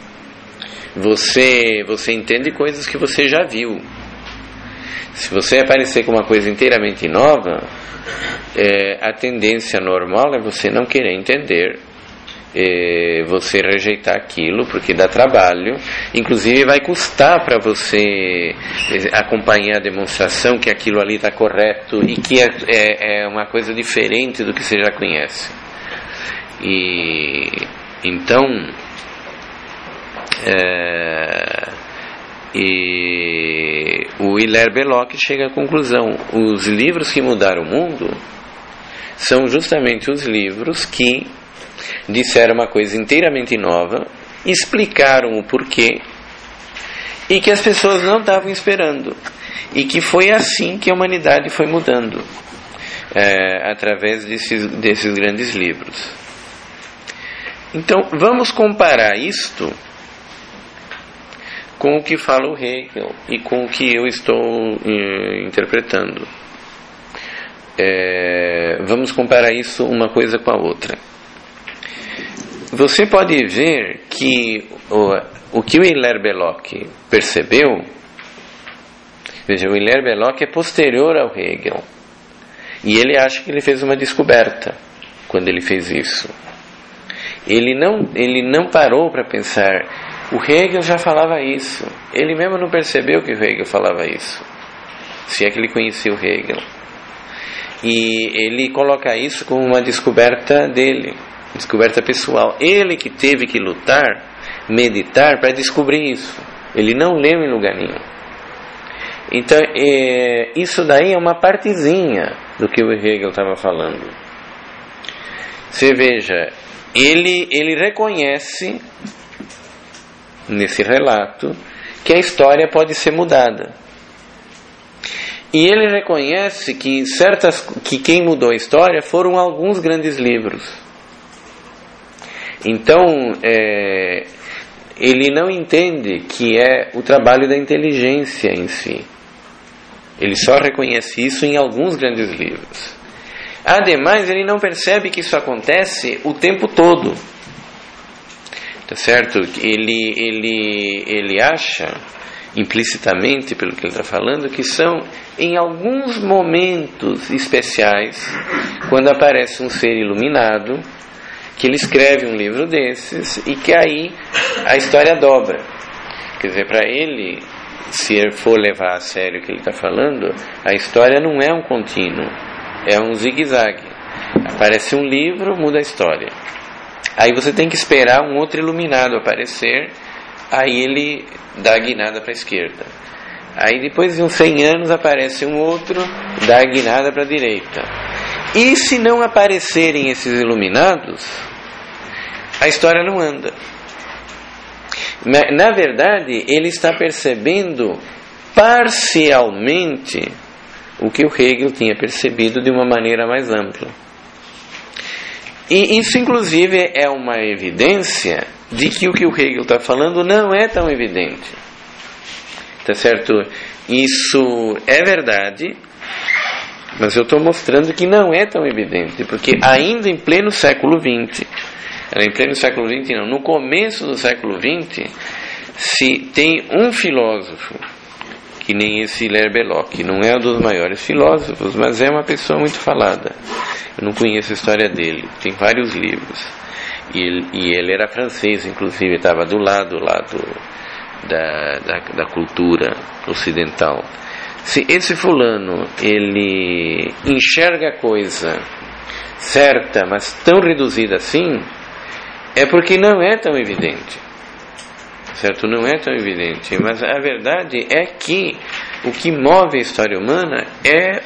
Você, você entende coisas que você já viu. Se você aparecer com uma coisa inteiramente nova, é, a tendência normal é você não querer entender, é, você rejeitar aquilo, porque dá trabalho, inclusive vai custar para você acompanhar a demonstração que aquilo ali está correto e que é, é, é uma coisa diferente do que você já conhece. E então É, e o Hilaire Belloc chega à conclusão, os livros que mudaram o mundo são justamente os livros que disseram uma coisa inteiramente nova, explicaram o porquê e que as pessoas não estavam esperando, e que foi assim que a humanidade foi mudando, é, através desses, desses grandes livros. Então vamos comparar isto com o que fala o Hegel e com o que eu estou eh, interpretando. É, vamos comparar isso uma coisa com a outra. Você pode ver que o, o que o Hilaire Belloc percebeu, veja, o Hilaire Belloc é posterior ao Hegel, e ele acha que ele fez uma descoberta quando ele fez isso. Ele não, ele não parou para pensar, o Hegel já falava isso. Ele mesmo não percebeu que o Hegel falava isso, se é que ele conhecia o Hegel. E ele coloca isso como uma descoberta dele, descoberta pessoal. Ele que teve que lutar, meditar para descobrir isso. Ele não leu em lugar nenhum. Então, é, isso daí é uma partezinha do que o Hegel estava falando. Você veja, ele, ele reconhece nesse relato que a história pode ser mudada. E ele reconhece que, certas, que quem mudou a história foram alguns grandes livros. Então, é, ele não entende que é o trabalho da inteligência em si. Ele só reconhece isso em alguns grandes livros. Ademais, ele não percebe que isso acontece o tempo todo. Tá certo? Ele, ele, ele acha, implicitamente, pelo que ele está falando, que são em alguns momentos especiais, quando aparece um ser iluminado, que ele escreve um livro desses e que aí a história dobra. Quer dizer, para ele, se ele for levar a sério o que ele está falando, a história não é um contínuo, é um zigue-zague. Aparece um livro, muda a história. Aí você tem que esperar um outro iluminado aparecer, aí ele dá a guinada para a esquerda. Aí depois de uns cem anos aparece um outro, dá a guinada para a direita. E se não aparecerem esses iluminados, a história não anda. Na verdade, ele está percebendo parcialmente o que o Hegel tinha percebido de uma maneira mais ampla. E isso, inclusive, é uma evidência de que o que o Hegel está falando não é tão evidente. Tá certo? Isso é verdade, mas eu estou mostrando que não é tão evidente, porque ainda em pleno século vinte, em pleno século vinte não, no começo do século vinte, se tem um filósofo, que nem esse Hilaire Belloc, que não é um dos maiores filósofos, mas é uma pessoa muito falada. Eu não conheço a história dele, tem vários livros. E ele, e ele era francês, inclusive, estava do lado, lado da, da, da cultura ocidental. Se esse fulano, ele enxerga a coisa certa, mas tão reduzida assim, é porque não é tão evidente. Certo? Não é tão evidente, mas a verdade é que o que move a história humana é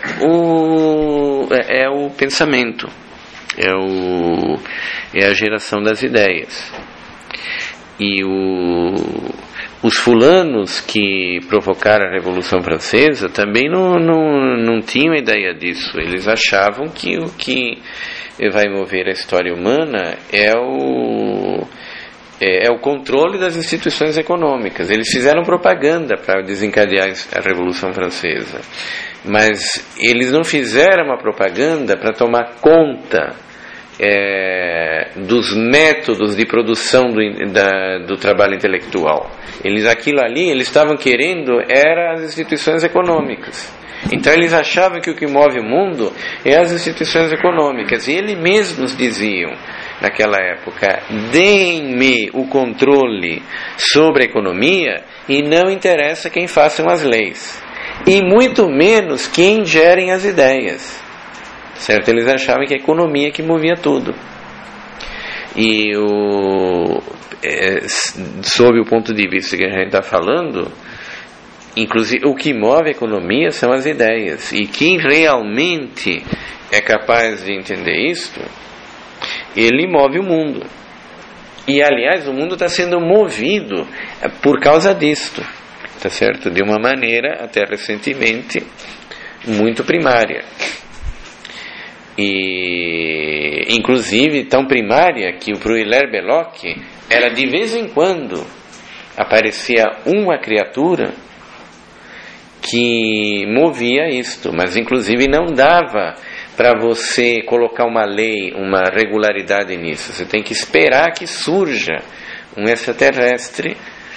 o, é, é o pensamento, é, o, é a geração das ideias. E o, os fulanos que provocaram a Revolução Francesa também não, não, não tinham ideia disso. Eles achavam que o que vai mover a história humana é o... é o controle das instituições econômicas. Eles fizeram propaganda para desencadear a Revolução Francesa, mas eles não fizeram uma propaganda para tomar conta é, dos métodos de produção do, da, do trabalho intelectual. Eles, aquilo ali, eles estavam querendo era as instituições econômicas. Então eles achavam que o que move o mundo é as instituições econômicas, e eles mesmos diziam naquela época: deem-me o controle sobre a economia e não interessa quem façam as leis, e muito menos quem gerem as ideias. Certo? Eles achavam que a economia que movia tudo. E o, é, sob o ponto de vista que a gente está falando, inclusive o que move a economia são as ideias, e quem realmente é capaz de entender isto, ele move o mundo. E aliás, o mundo está sendo movido por causa disto, tá certo? De uma maneira até recentemente muito primária, e inclusive tão primária que para o Hilaire Belloc era de vez em quando aparecia uma criatura que movia isto, mas inclusive não dava para você colocar uma lei, uma regularidade nisso. Você tem que esperar que surja um extraterrestre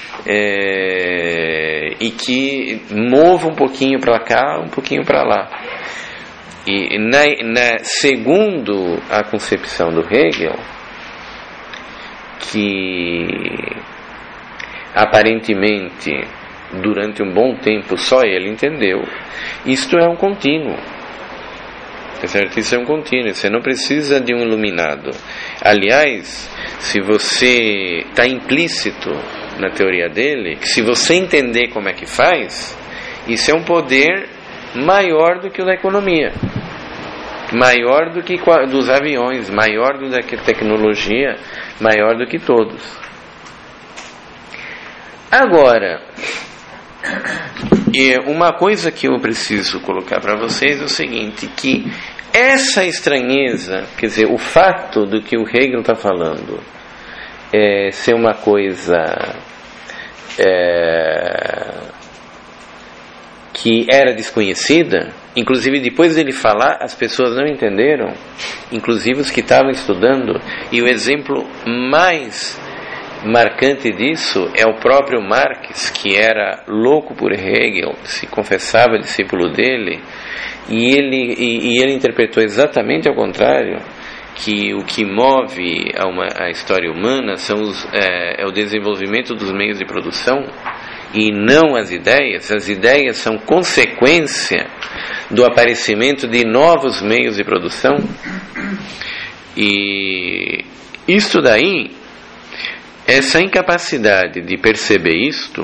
é, e que mova um pouquinho para cá, um pouquinho para lá. E na, na, segundo a concepção do Hegel, que aparentemente durante um bom tempo só ele entendeu, isto é um contínuo. Certo? Isso é um contínuo, você não precisa de um iluminado. Aliás, se você está implícito na teoria dele, que se você entender como é que faz, isso é um poder maior do que o da economia, maior do que dos aviões, maior do que a tecnologia, maior do que todos. Agora, E uma coisa que eu preciso colocar para vocês é o seguinte, que essa estranheza, quer dizer, o fato do que o Hegel está falando é ser uma coisa é, que era desconhecida, inclusive depois dele falar as pessoas não entenderam, inclusive os que estavam estudando, e o exemplo mais marcante disso é o próprio Marx, que era louco por Hegel, se confessava discípulo dele, e ele, e, e ele interpretou exatamente ao contrário, que o que move a, uma, a história humana são os, é, é o desenvolvimento dos meios de produção e não as ideias. As ideias são consequência do aparecimento de novos meios de produção. E isto daí, essa incapacidade de perceber isto,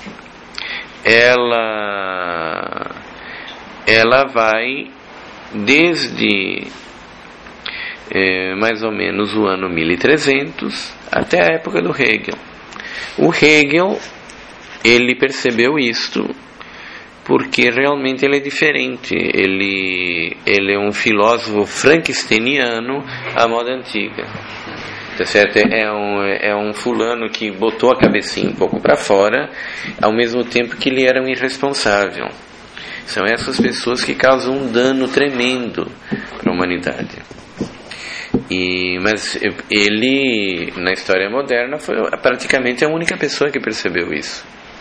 ela, ela vai desde é, mais ou menos o ano mil e trezentos até a época do Hegel. O Hegel, ele percebeu isto porque realmente ele é diferente. Ele, ele é um filósofo frankensteiniano à moda antiga. Tá certo? É um, é um fulano que botou a cabecinha um pouco para fora, ao mesmo tempo que ele era um irresponsável. São essas pessoas que causam um dano tremendo para a humanidade. E, mas ele, na história moderna, foi praticamente a única pessoa que percebeu isso.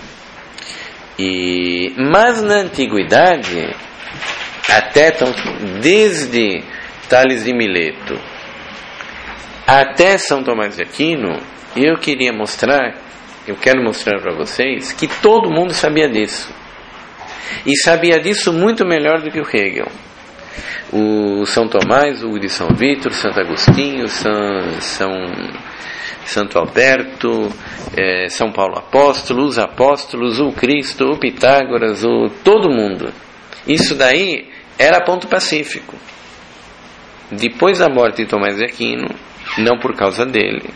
E, mas na antiguidade, até tão, desde Tales de Mileto até São Tomás de Aquino, eu queria mostrar, eu quero mostrar para vocês que todo mundo sabia disso. E sabia disso muito melhor do que o Hegel. O São Tomás, o de São Vítor, Santo Agostinho, São, São, Santo Alberto, é, São Paulo Apóstolo, os apóstolos, o Cristo, o Pitágoras, o, todo mundo. Isso daí era ponto pacífico. Depois da morte de Tomás de Aquino, não por causa dele,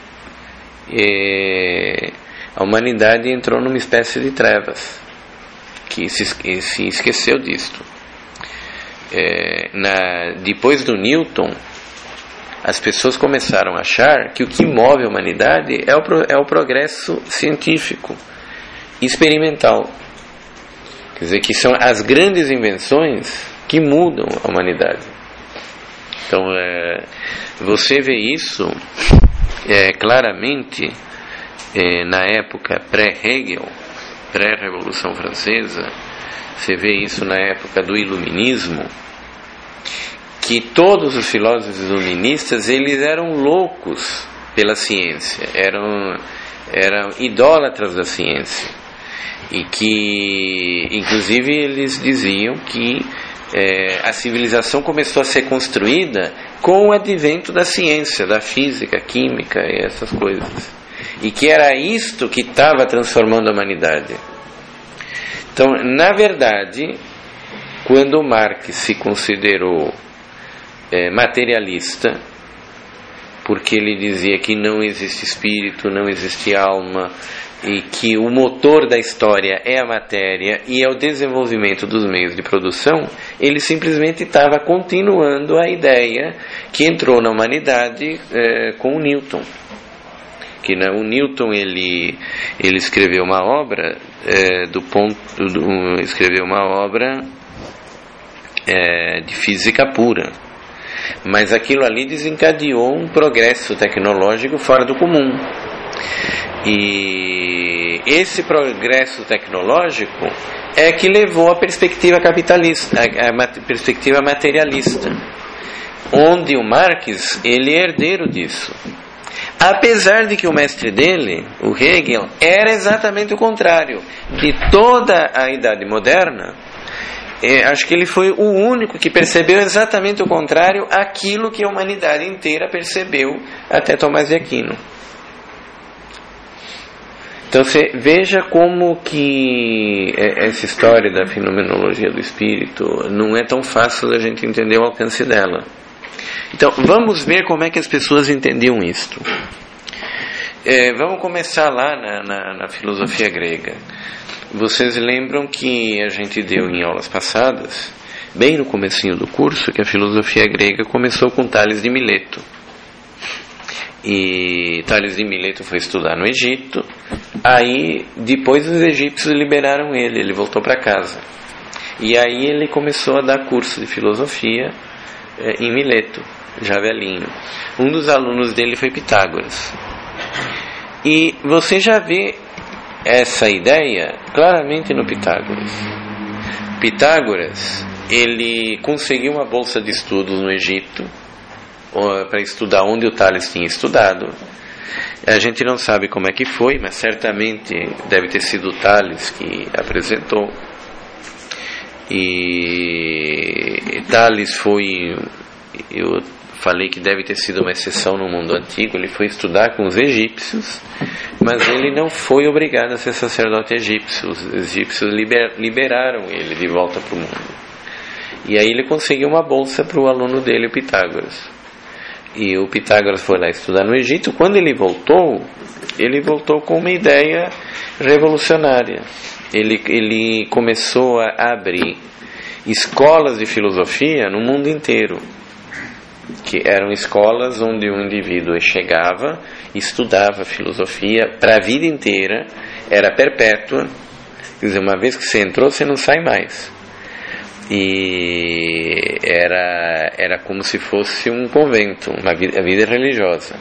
é, a humanidade entrou numa espécie de trevas, que se, se esqueceu disto. É, na, depois do Newton, as pessoas começaram a achar que o que move a humanidade é o, é o progresso científico, experimental. Quer dizer, que são as grandes invenções que mudam a humanidade. Então, é, você vê isso é, claramente é, na época pré-Hegel, pré-Revolução Francesa. Você vê isso na época do Iluminismo, que todos os filósofos iluministas, eles eram loucos pela ciência, eram, eram idólatras da ciência, e que, inclusive, eles diziam que É, a civilização começou a ser construída com o advento da ciência, da física, química e essas coisas, e que era isto que estava transformando a humanidade. Então, na verdade, quando Marx se considerou é, materialista, porque ele dizia que não existe espírito, não existe alma, e que o motor da história é a matéria e é o desenvolvimento dos meios de produção, ele simplesmente estava continuando a ideia que entrou na humanidade é, com o Newton. Que né, o Newton ele, ele escreveu uma obra é, do ponto do, escreveu uma obra é, de física pura, mas aquilo ali desencadeou um progresso tecnológico fora do comum. E esse progresso tecnológico é que levou à perspectiva capitalista, a perspectiva materialista, onde o Marx ele é herdeiro disso. Apesar de que o mestre dele, o Hegel, era exatamente o contrário. De toda a Idade Moderna, é, acho que ele foi o único que percebeu exatamente o contrário àquilo que a humanidade inteira percebeu até Tomás de Aquino. Então você veja como que essa história da fenomenologia do espírito não é tão fácil da gente entender o alcance dela. Então vamos ver como é que as pessoas entendiam isto. É, vamos começar lá na, na, na filosofia grega. Vocês lembram que a gente deu em aulas passadas, bem no comecinho do curso, que a filosofia grega começou com Tales de Mileto. E Tales de Mileto foi estudar no Egito. Aí depois os egípcios liberaram ele, ele voltou para casa. E aí ele começou a dar curso de filosofia eh, em Mileto, já velhinho. Um dos alunos dele foi Pitágoras. E você já vê essa ideia claramente no Pitágoras. Pitágoras, ele conseguiu uma bolsa de estudos no Egito para estudar onde o Tales tinha estudado. A gente não sabe como é que foi, mas certamente deve ter sido o Tales que apresentou. E Tales foi, eu falei que deve ter sido uma exceção no mundo antigo, ele foi estudar com os egípcios, mas ele não foi obrigado a ser sacerdote egípcio, os egípcios liber, liberaram ele de volta para o mundo. E aí ele conseguiu uma bolsa para o aluno dele, o Pitágoras. E o Pitágoras foi lá estudar no Egito. Quando ele voltou, ele voltou com uma ideia revolucionária. Ele, ele começou a abrir escolas de filosofia no mundo inteiro, que eram escolas onde um indivíduo chegava, estudava filosofia para a vida inteira, era perpétua, quer dizer, uma vez que você entrou, você não sai mais. E era, era como se fosse um convento, uma vida, a vida religiosa.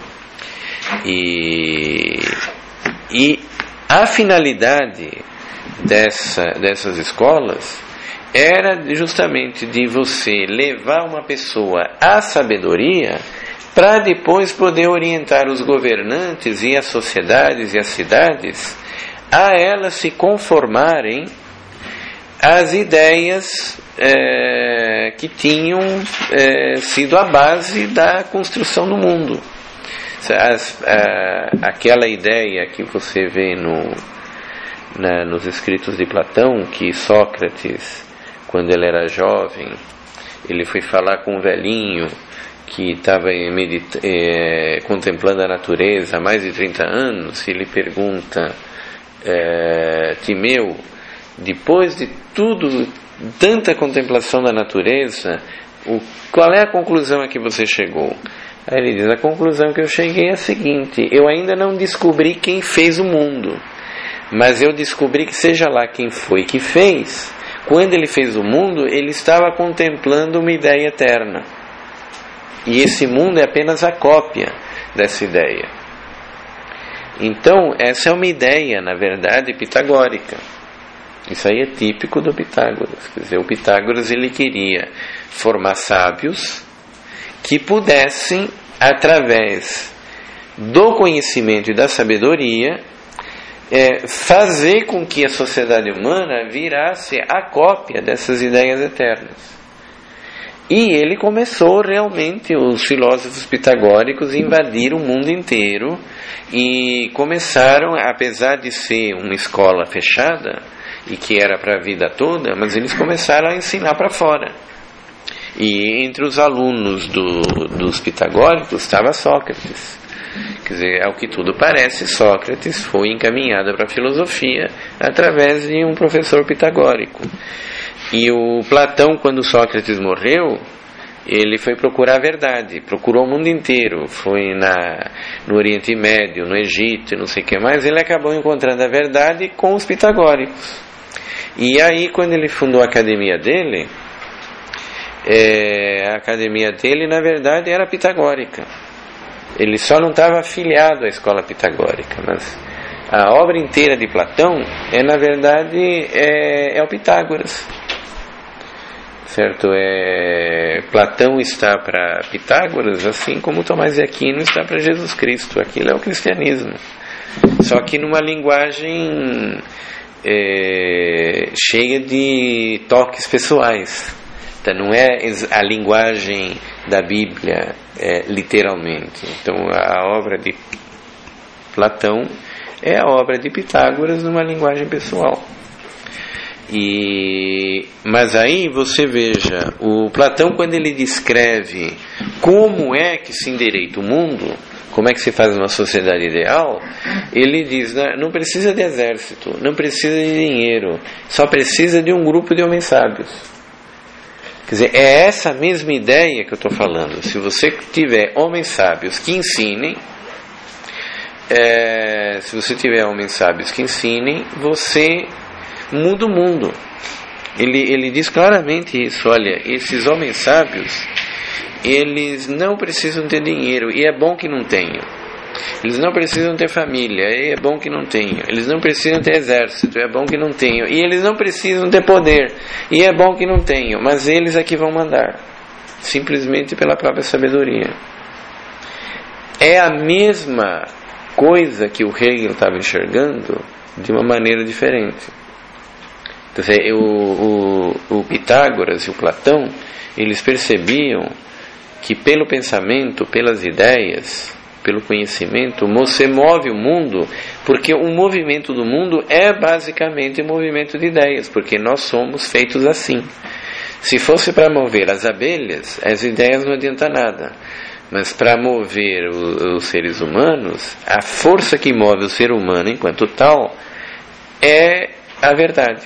E, e a finalidade dessa, dessas escolas era justamente de você levar uma pessoa à sabedoria para depois poder orientar os governantes e as sociedades e as cidades a elas se conformarem às ideias é, que tinham é, sido a base da construção do mundo. As, a, aquela ideia que você vê no, na, nos escritos de Platão, que Sócrates, quando ele era jovem, ele foi falar com um velhinho que estava medita- é, contemplando a natureza há mais de trinta anos, e ele pergunta, é, Timeu, depois de tudo, tanta contemplação da natureza, o, qual é a conclusão a que você chegou? Aí ele diz, a conclusão que eu cheguei é a seguinte, eu ainda não descobri quem fez o mundo, mas eu descobri que seja lá quem foi que fez, quando ele fez o mundo, ele estava contemplando uma ideia eterna. E esse mundo é apenas a cópia dessa ideia. Então, essa é uma ideia, na verdade, pitagórica. Isso aí é típico do Pitágoras. Quer dizer, o Pitágoras ele queria formar sábios que pudessem, através do conhecimento e da sabedoria, é, fazer com que a sociedade humana virasse a cópia dessas ideias eternas. E ele começou realmente, os filósofos pitagóricos invadiram o mundo inteiro e começaram, apesar de ser uma escola fechada, e que era para a vida toda, mas eles começaram a ensinar para fora. E entre os alunos do, dos pitagóricos estava Sócrates. Quer dizer, ao que tudo parece, Sócrates foi encaminhado para a filosofia através de um professor pitagórico. E o Platão, quando Sócrates morreu, ele foi procurar a verdade, procurou o mundo inteiro, foi na, no Oriente Médio, no Egito e não sei o que mais, ele acabou encontrando a verdade com os pitagóricos. E aí, quando ele fundou a academia dele, é, a academia dele, na verdade, era pitagórica. Ele só não estava afiliado à escola pitagórica, mas a obra inteira de Platão é, na verdade, é, é o Pitágoras. Certo? É, Platão está para Pitágoras, assim como Tomás de Aquino está para Jesus Cristo. Aquilo é o cristianismo. Só que numa linguagem é, cheia de toques pessoais. Então não é a linguagem da Bíblia é, literalmente. Então a obra de Platão é a obra de Pitágoras numa linguagem pessoal. E, mas aí você veja, o Platão, quando ele descreve como é que se endireita o mundo, como é que se faz uma sociedade ideal, ele diz, não precisa de exército, não precisa de dinheiro, só precisa de um grupo de homens sábios. Quer dizer, é essa mesma ideia que eu estou falando. Se você tiver homens sábios que ensinem, é, se você tiver homens sábios que ensinem, você muda o mundo. Ele, ele diz claramente isso. Olha, esses homens sábios, eles não precisam ter dinheiro, e é bom que não tenham. Eles não precisam ter família, e é bom que não tenham. Eles não precisam ter exército, e é bom que não tenham. E eles não precisam ter poder, e é bom que não tenham. Mas eles é que vão mandar, simplesmente pela própria sabedoria. É a mesma coisa que o Hegel estava enxergando de uma maneira diferente. Quer dizer, o, o, o Pitágoras e o Platão, eles percebiam que pelo pensamento, pelas ideias, pelo conhecimento, você move o mundo, porque o movimento do mundo é basicamente um movimento de ideias, porque nós somos feitos assim. Se fosse para mover as abelhas, as ideias não adiantam nada. Mas para mover o, os seres humanos, a força que move o ser humano enquanto tal é a verdade.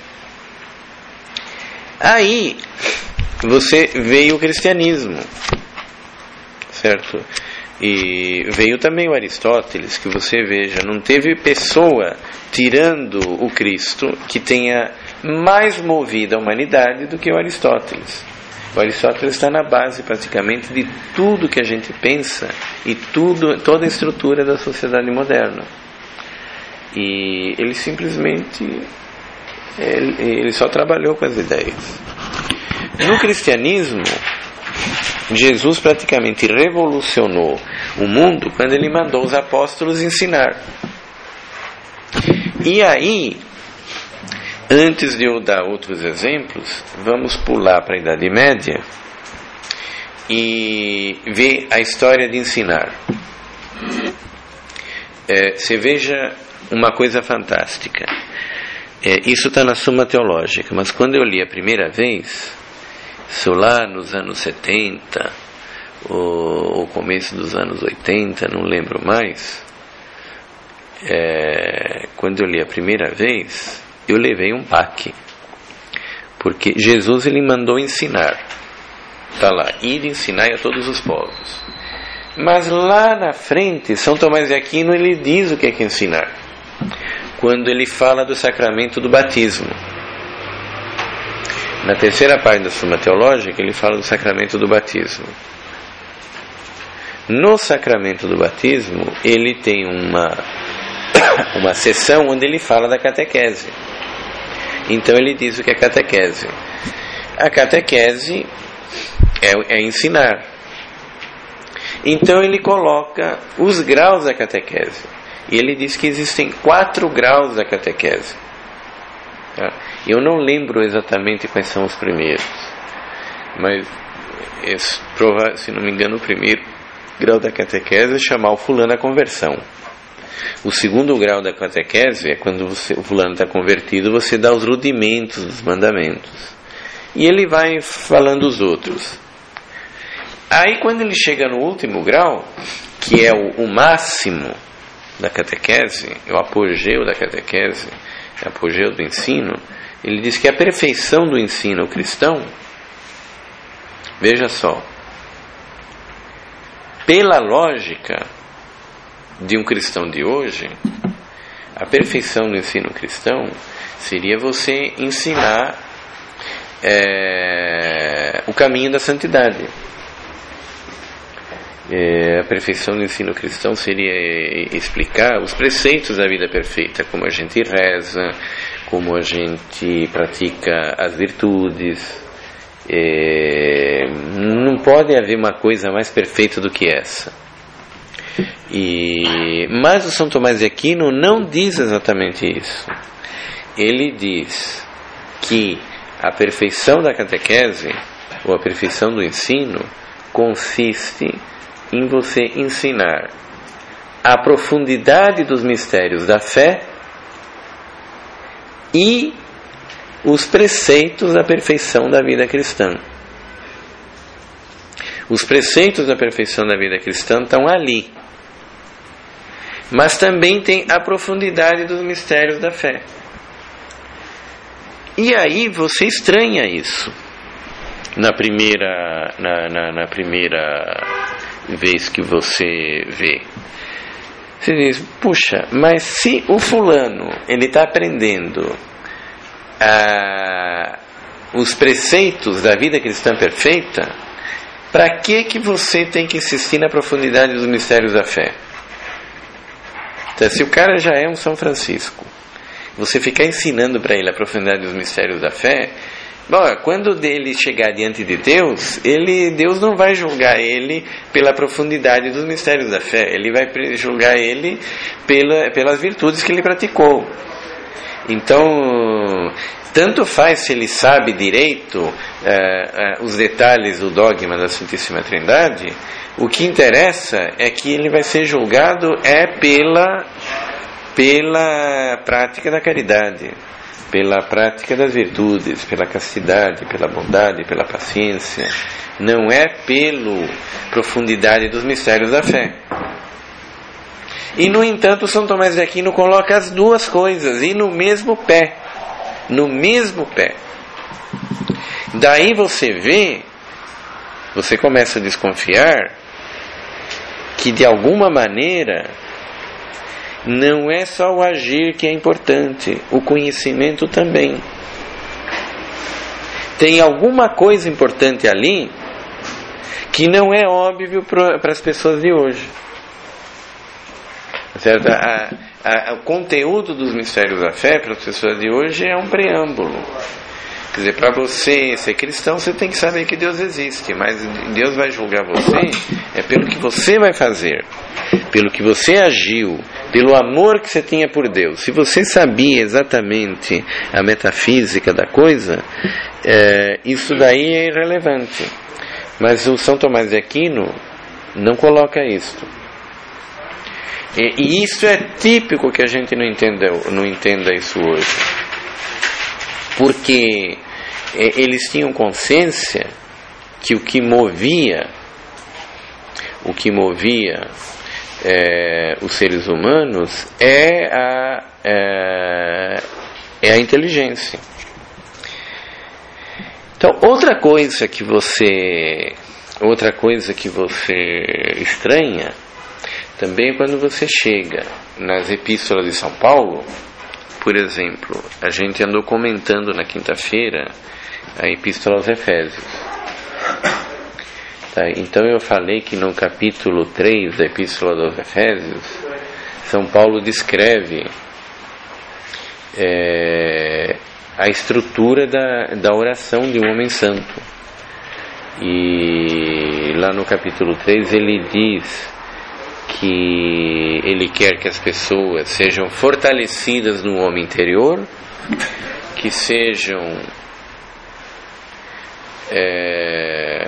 Aí você veio o cristianismo, certo? E veio também o Aristóteles, que você veja, não teve pessoa tirando o Cristo que tenha mais movido a humanidade do que o Aristóteles. O Aristóteles está na base praticamente de tudo que a gente pensa e tudo, toda a estrutura da sociedade moderna. E ele simplesmente ele, ele só trabalhou com as ideias. No cristianismo, Jesus praticamente revolucionou o mundo quando ele mandou os apóstolos ensinar. E aí, antes de eu dar outros exemplos, vamos pular para a Idade Média e ver a história de ensinar. É, você veja uma coisa fantástica. É, isso está na Suma Teológica, mas quando eu li a primeira vez, isso lá nos anos setenta, ou, ou começo dos anos oitenta, não lembro mais, é, quando eu li a primeira vez, eu levei um baque, porque Jesus ele mandou ensinar, está lá, ir ensinar a todos os povos, mas lá na frente São Tomás de Aquino ele diz o que é que ensinar, quando ele fala do sacramento do batismo. Na terceira página da Suma Teológica ele fala do sacramento do batismo. No sacramento do batismo ele tem uma uma seção onde ele fala da catequese. Então ele diz o que é catequese. A catequese é, é ensinar. Então ele coloca os graus da catequese. E ele diz que existem quatro graus da catequese. Tá? Eu não lembro exatamente quais são os primeiros. Mas, se não me engano, o primeiro grau da catequese é chamar o fulano à conversão. O segundo grau da catequese é quando você, o fulano está convertido, você dá os rudimentos dos mandamentos. E ele vai falando os outros. Aí quando ele chega no último grau, que é o, o máximo da catequese, é o apogeu da catequese, é o apogeu do ensino, ele diz que a perfeição do ensino cristão, veja só, pela lógica de um cristão de hoje, a perfeição do ensino cristão seria você ensinar é, o caminho da santidade. É, a perfeição do ensino cristão seria explicar os preceitos da vida perfeita, como a gente reza, como a gente pratica as virtudes. É, não pode haver uma coisa mais perfeita do que essa. E, mas o São Tomás de Aquino não diz exatamente isso. Ele diz que a perfeição da catequese, ou a perfeição do ensino, consiste em você ensinar a profundidade dos mistérios da fé e os preceitos da perfeição da vida cristã. Os preceitos da perfeição da vida cristã estão ali. mas também tem a profundidade dos mistérios da fé. E aí você estranha isso na primeira, na, na, na primeira vez que você vê. Você diz, puxa, mas se o fulano ele está aprendendo ah, os preceitos da vida cristã perfeita, para que que você tem que insistir na profundidade dos mistérios da fé? Então, se o cara já é um São Francisco, você ficar ensinando para ele a profundidade dos mistérios da fé, bom, quando ele chegar diante de Deus, ele, Deus não vai julgar ele pela profundidade dos mistérios da fé, ele vai julgar ele pela, pelas virtudes que ele praticou. Então, tanto faz se ele sabe direito uh, uh, os detalhes do dogma da Santíssima Trindade, o que interessa é que ele vai ser julgado é pela, pela prática da caridade, pela prática das virtudes, pela castidade, pela bondade, pela paciência, não é pela profundidade dos mistérios da fé. E no entanto, São Tomás de Aquino coloca as duas coisas, e no mesmo pé, no mesmo pé. Daí você vê, você começa a desconfiar que de alguma maneira não é só o agir que é importante, o conhecimento também. Tem alguma coisa importante ali que não é óbvio para as pessoas de hoje. Certo? A, a, o conteúdo dos mistérios da fé para as pessoas de hoje é um preâmbulo. Quer dizer, para você ser cristão, você tem que saber que Deus existe, mas Deus vai julgar você é pelo que você vai fazer, pelo que você agiu, pelo amor que você tinha por Deus. Se você sabia exatamente a metafísica da coisa, é, isso daí é irrelevante. Mas o São Tomás de Aquino não coloca isso. E, e isso é típico que a gente não entenda, não entenda isso hoje. Porque é, eles tinham consciência que o que movia, o que movia é, os seres humanos é a, é, é a inteligência. Então, outra coisa que você, outra coisa que você estranha também é quando você chega nas epístolas de São Paulo. Por exemplo, a gente andou comentando na quinta-feira a Epístola aos Efésios. Tá, então eu falei que no capítulo três da Epístola aos Efésios, São Paulo descreve é, a estrutura da, da oração de um homem santo. E lá no capítulo três ele diz que ele quer que as pessoas sejam fortalecidas no homem interior, que sejam é,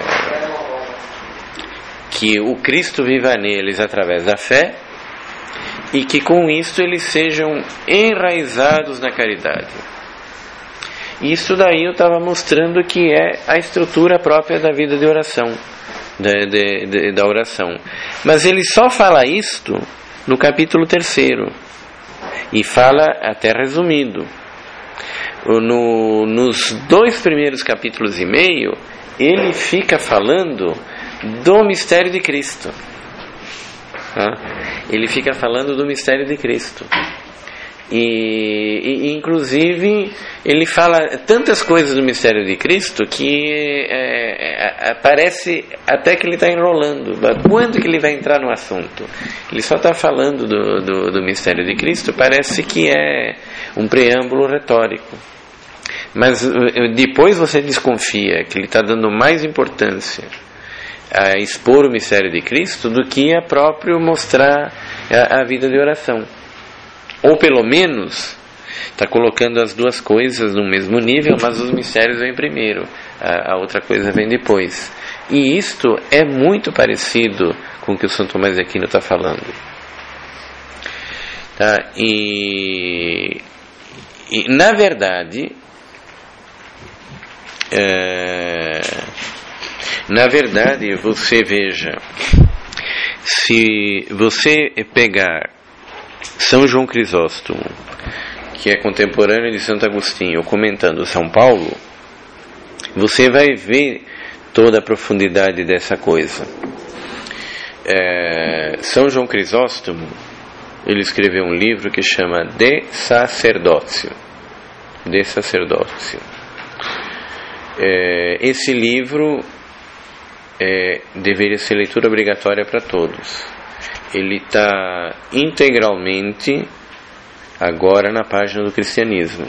que o Cristo viva neles através da fé, e que com isso eles sejam enraizados na caridade. Isso daí eu estava mostrando que é a estrutura própria da vida de oração, da, de, de, da oração. Mas ele só fala isto no capítulo terceiro, e fala até resumido. No, nos dois primeiros capítulos e meio, ele fica falando do mistério de Cristo. Tá? Ele fica falando do mistério de Cristo. E, e inclusive ele fala tantas coisas do mistério de Cristo que é, é, parece até que ele está enrolando. Quando que ele vai entrar no assunto? Ele só está falando do, do, do mistério de Cristo, parece que é um preâmbulo retórico. Mas depois você desconfia que ele está dando mais importância a expor o mistério de Cristo do que a próprio mostrar a, a vida de oração. Ou pelo menos está colocando as duas coisas no mesmo nível, mas os mistérios vêm primeiro, a, a outra coisa vem depois. E isto é muito parecido com o que o São Tomás de Aquino está falando. Tá? E, e na verdade, é, na verdade, você veja, se você pegar São João Crisóstomo, que é contemporâneo de Santo Agostinho, comentando São Paulo, você vai ver toda a profundidade dessa coisa. É, São João Crisóstomo, ele escreveu um livro que chama De Sacerdócio. De Sacerdócio. É, esse livro é, deveria ser leitura obrigatória para todos. Ele está integralmente agora na página do Cristianismo.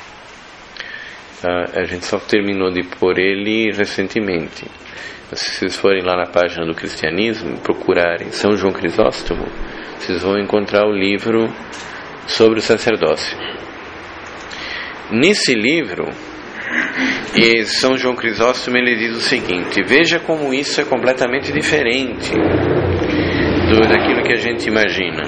A gente só terminou de pôr ele recentemente. Se vocês forem lá na página do Cristianismo, procurarem São João Crisóstomo, vocês vão encontrar o livro sobre o sacerdócio. Nesse livro, São João Crisóstomo ele diz o seguinte: veja como isso é completamente diferente do, daquilo que a gente imagina.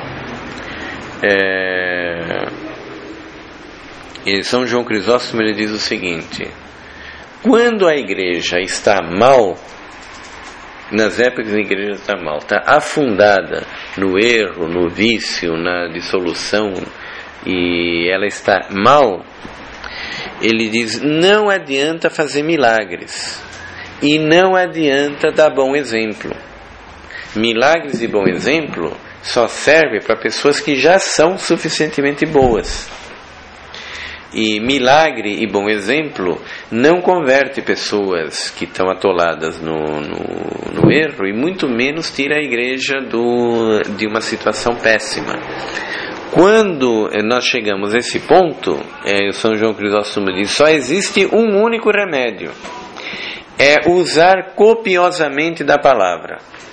É... E São João Crisóstomo ele diz o seguinte: quando a igreja está mal, nas épocas que a igreja está mal, está afundada no erro, no vício, na dissolução, e ela está mal, ele diz, não adianta fazer milagres e não adianta dar bom exemplo. Milagres e bom exemplo só servem para pessoas que já são suficientemente boas. E milagre e bom exemplo não converte pessoas que estão atoladas no, no, no erro, e muito menos tira a igreja do, de uma situação péssima. Quando nós chegamos a esse ponto, é, o São João Crisóstomo diz, só existe um único remédio: é usar copiosamente da palavra.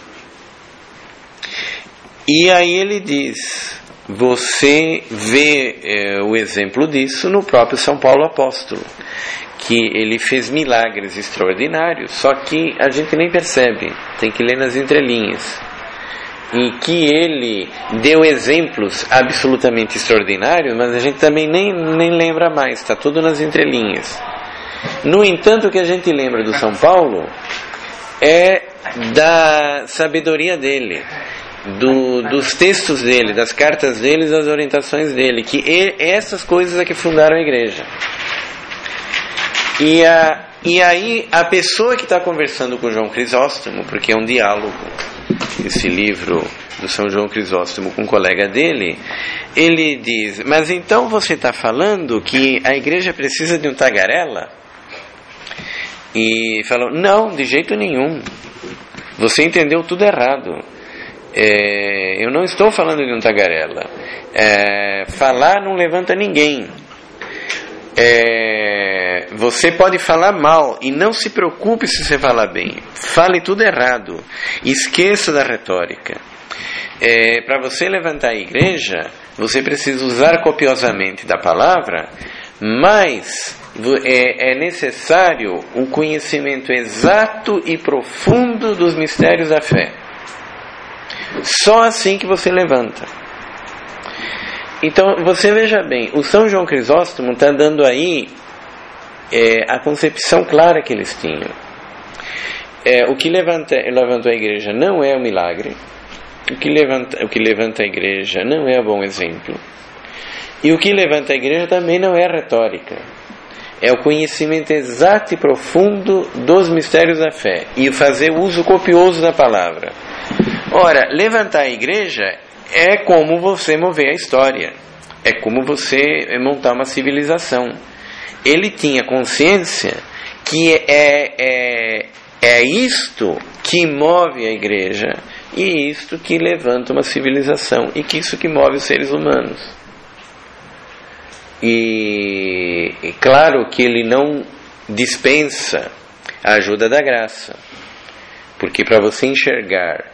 E aí ele diz, você vê é, o exemplo disso no próprio São Paulo Apóstolo, que ele fez milagres extraordinários, só que a gente nem percebe, tem que ler nas entrelinhas, em que ele deu exemplos absolutamente extraordinários, mas a gente também nem, nem lembra mais, está tudo nas entrelinhas. No entanto, o que a gente lembra do São Paulo é da sabedoria dele, Do, dos textos dele, das cartas dele, das orientações dele, que ele, essas coisas é que fundaram a igreja. E, a, e aí a pessoa que está conversando com João Crisóstomo, porque é um diálogo, esse livro do São João Crisóstomo com um colega dele, ele diz, mas então você está falando que a igreja precisa de um tagarela? E falou, não, de jeito nenhum, você entendeu tudo errado. É, eu não estou falando de um tagarela. É, falar não levanta ninguém. É, você pode falar mal e não se preocupe se você falar bem. Fale tudo errado. Esqueça da retórica. É, para você levantar a igreja, você precisa usar copiosamente da palavra, mas é, é necessário um conhecimento exato e profundo dos mistérios da fé. Só assim que você levanta. Então, você veja bem, o São João Crisóstomo está dando aí é, a concepção clara que eles tinham. É, o que levanta, levantou a igreja não é o milagre, o que, levanta, o que levanta a igreja não é o bom exemplo, e o que levanta a igreja também não é a retórica, é o conhecimento exato e profundo dos mistérios da fé, e fazer uso copioso da palavra. Ora, levantar a igreja é como você mover a história, é como você montar uma civilização. Ele tinha consciência que é, é, é isto que move a igreja e isto que levanta uma civilização, e que isso que move os seres humanos. E, e claro que ele não dispensa a ajuda da graça, porque para você enxergar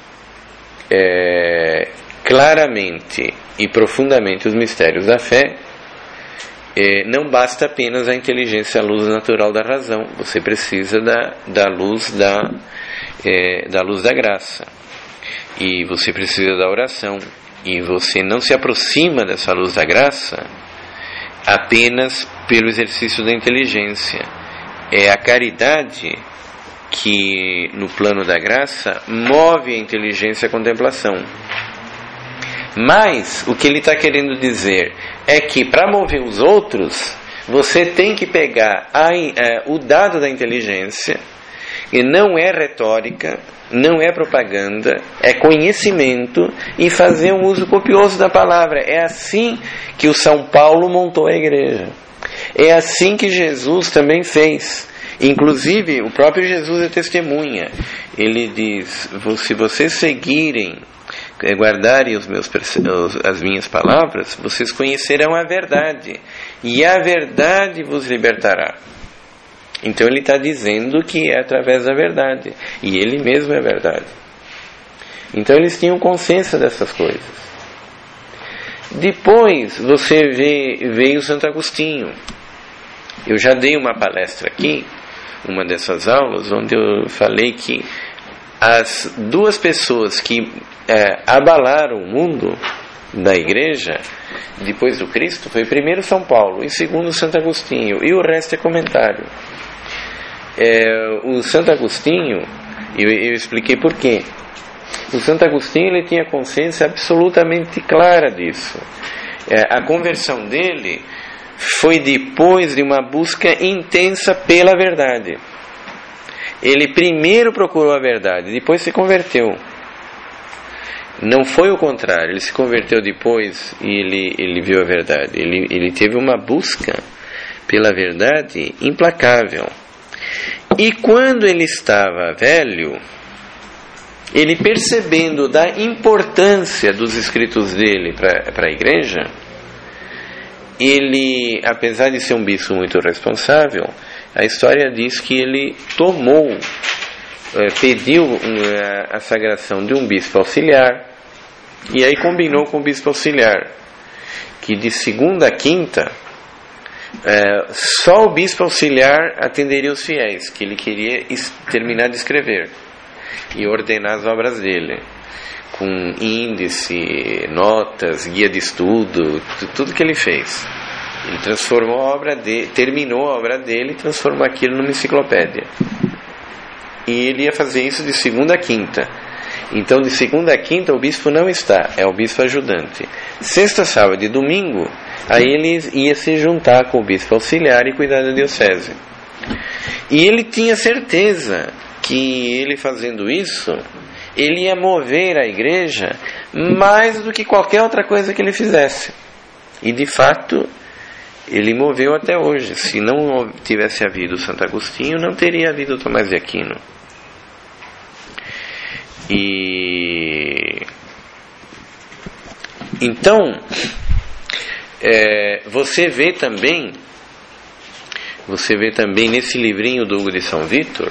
É, claramente e profundamente os mistérios da fé, é, não basta apenas a inteligência, a luz natural da razão, você precisa da, da luz da, é, da luz da graça, e você precisa da oração, e você não se aproxima dessa luz da graça apenas pelo exercício da inteligência. É a caridade que no plano da graça move a inteligência e a contemplação. Mas o que ele está querendo dizer é que para mover os outros, você tem que pegar a, a, o dado da inteligência, e não é retórica, não é propaganda, é conhecimento, e fazer um uso copioso da palavra. É assim que o São Paulo montou a igreja. É assim que Jesus também fez. Inclusive, o próprio Jesus é testemunha. Ele diz: se vocês seguirem, guardarem os meus, as minhas palavras, vocês conhecerão a verdade, e a verdade vos libertará. Então ele está dizendo que é através da verdade, e ele mesmo é verdade. Então eles tinham consciência dessas coisas. Depois você vê, veio Santo Agostinho. Eu já dei uma palestra aqui, uma dessas aulas, onde eu falei que as duas pessoas que é, abalaram o mundo da igreja depois do Cristo foi primeiro São Paulo e segundo Santo Agostinho, e o resto é comentário. É, o Santo Agostinho, eu, eu expliquei por quê. O Santo Agostinho ele tinha consciência absolutamente clara disso. É, a conversão dele foi depois de uma busca intensa pela verdade. Ele primeiro procurou a verdade, depois se converteu. Não foi o contrário, ele se converteu depois e ele, ele viu a verdade. Ele, ele teve uma busca pela verdade implacável. E quando ele estava velho, ele, percebendo da importância dos escritos dele para a igreja, ele, apesar de ser um bispo muito responsável, a história diz que ele tomou, eh, pediu a, a sagração de um bispo auxiliar, e aí combinou com o bispo auxiliar, que de segunda a quinta, eh, só o bispo auxiliar atenderia os fiéis, que ele queria es- terminar de escrever, e ordenar as obras dele, com índice, notas, guia de estudo, tudo que ele fez. Ele transformou a obra dele, terminou a obra dele e transformou aquilo numa enciclopédia. E ele ia fazer isso de segunda a quinta. Então, de segunda a quinta, o bispo não está, é o bispo ajudante. Sexta, sábado e domingo, aí ele ia se juntar com o bispo auxiliar e cuidar da diocese. E ele tinha certeza que ele fazendo isso, ele ia mover a igreja mais do que qualquer outra coisa que ele fizesse. E de fato, ele moveu até hoje. Se não tivesse havido Santo Agostinho, não teria havido Tomás de Aquino. E então, é, você vê também, você vê também nesse livrinho do Hugo de São Vítor,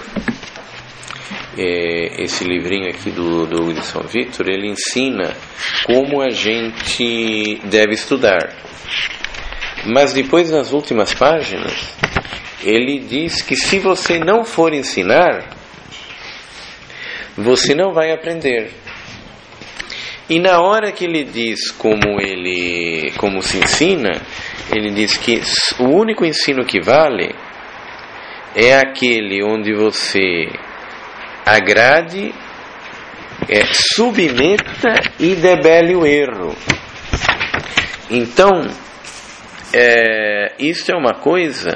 é, esse livrinho aqui do, do Hugo de São Vítor, ele ensina como a gente deve estudar. Mas depois, nas últimas páginas, ele diz que se você não for ensinar, você não vai aprender. E na hora que ele diz como ele, como se ensina, ele diz que o único ensino que vale é aquele onde você agrade, é, submeta e debele o erro. Então, é, isso é uma coisa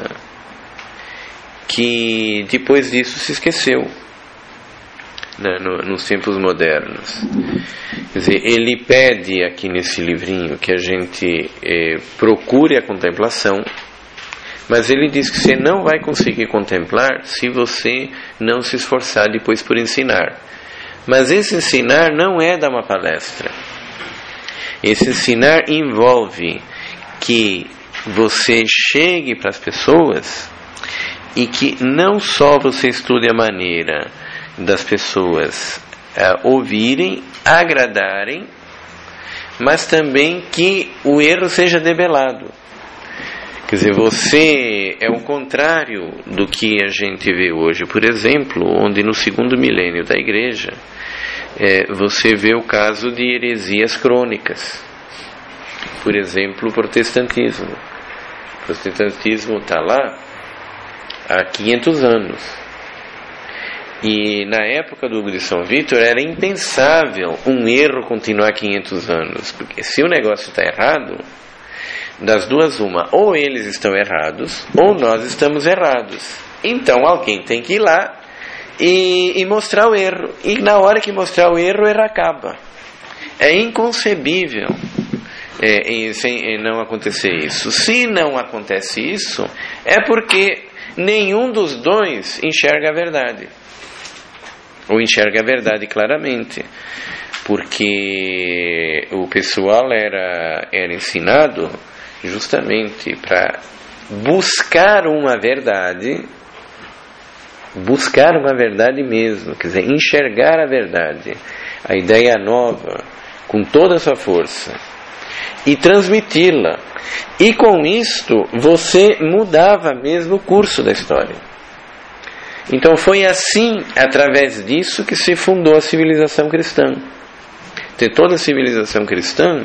que depois disso se esqueceu, né, no, nos tempos modernos. Quer dizer, ele pede aqui nesse livrinho que a gente é, procure a contemplação, mas ele diz que você não vai conseguir contemplar se você não se esforçar depois por ensinar. Mas esse ensinar não é dar uma palestra. Esse ensinar envolve que você chegue para as pessoas e que não só você estude a maneira das pessoas uh, ouvirem, agradarem, mas também que o erro seja debelado. Quer dizer, você é o contrário do que a gente vê hoje. Por exemplo, onde no segundo milênio da igreja, é, você vê o caso de heresias crônicas. Por exemplo, o protestantismo. O protestantismo está lá há quinhentos anos. E na época do Hugo de São Vítor era impensável um erro continuar quinhentos anos, porque se o negócio está errado, das duas uma, ou eles estão errados ou nós estamos errados. Então alguém tem que ir lá e, e mostrar o erro, e na hora que mostrar o erro, o erro acaba. É inconcebível é, em, sem, em não acontecer isso. Se não acontece isso, é porque nenhum dos dois enxerga a verdade, ou enxerga a verdade claramente, porque o pessoal era, era ensinado justamente para buscar uma verdade, buscar uma verdade mesmo, quer dizer, enxergar a verdade, a ideia nova, com toda a sua força, e transmiti-la. E com isto você mudava mesmo o curso da história. Então foi assim, através disso, que se fundou a civilização cristã. De toda a civilização cristã,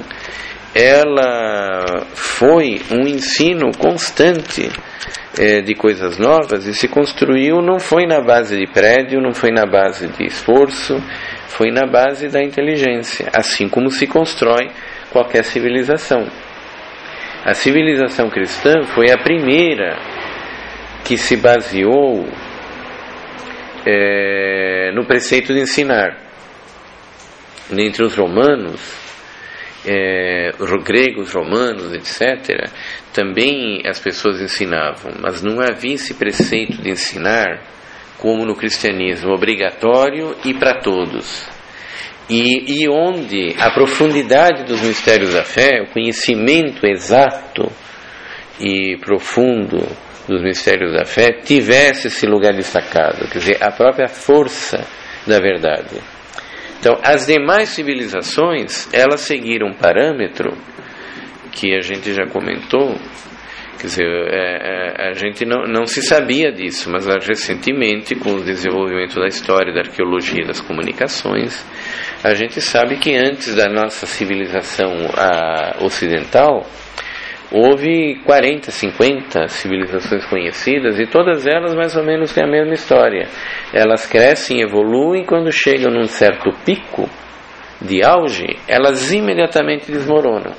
ela foi um ensino constante é, de coisas novas, e se construiu, não foi na base de prédio, não foi na base de esforço, foi na base da inteligência, assim como se constrói qualquer civilização. A civilização cristã foi a primeira que se baseou é, no preceito de ensinar. Entre os romanos, é, gregos, romanos, etcétera, também as pessoas ensinavam, mas não havia esse preceito de ensinar como no cristianismo, obrigatório e para todos. E, e onde a profundidade dos mistérios da fé, o conhecimento exato e profundo dos mistérios da fé, tivesse esse lugar destacado, quer dizer, a própria força da verdade. Então, as demais civilizações, elas seguiram um parâmetro que a gente já comentou, quer dizer, é, é, a gente não, não se sabia disso, mas recentemente, com o desenvolvimento da história, da arqueologia e das comunicações, a gente sabe que antes da nossa civilização a, ocidental, houve quarenta, cinquenta civilizações conhecidas, e todas elas mais ou menos têm a mesma história. Elas crescem, evoluem, quando chegam num certo pico de auge, elas imediatamente desmoronam.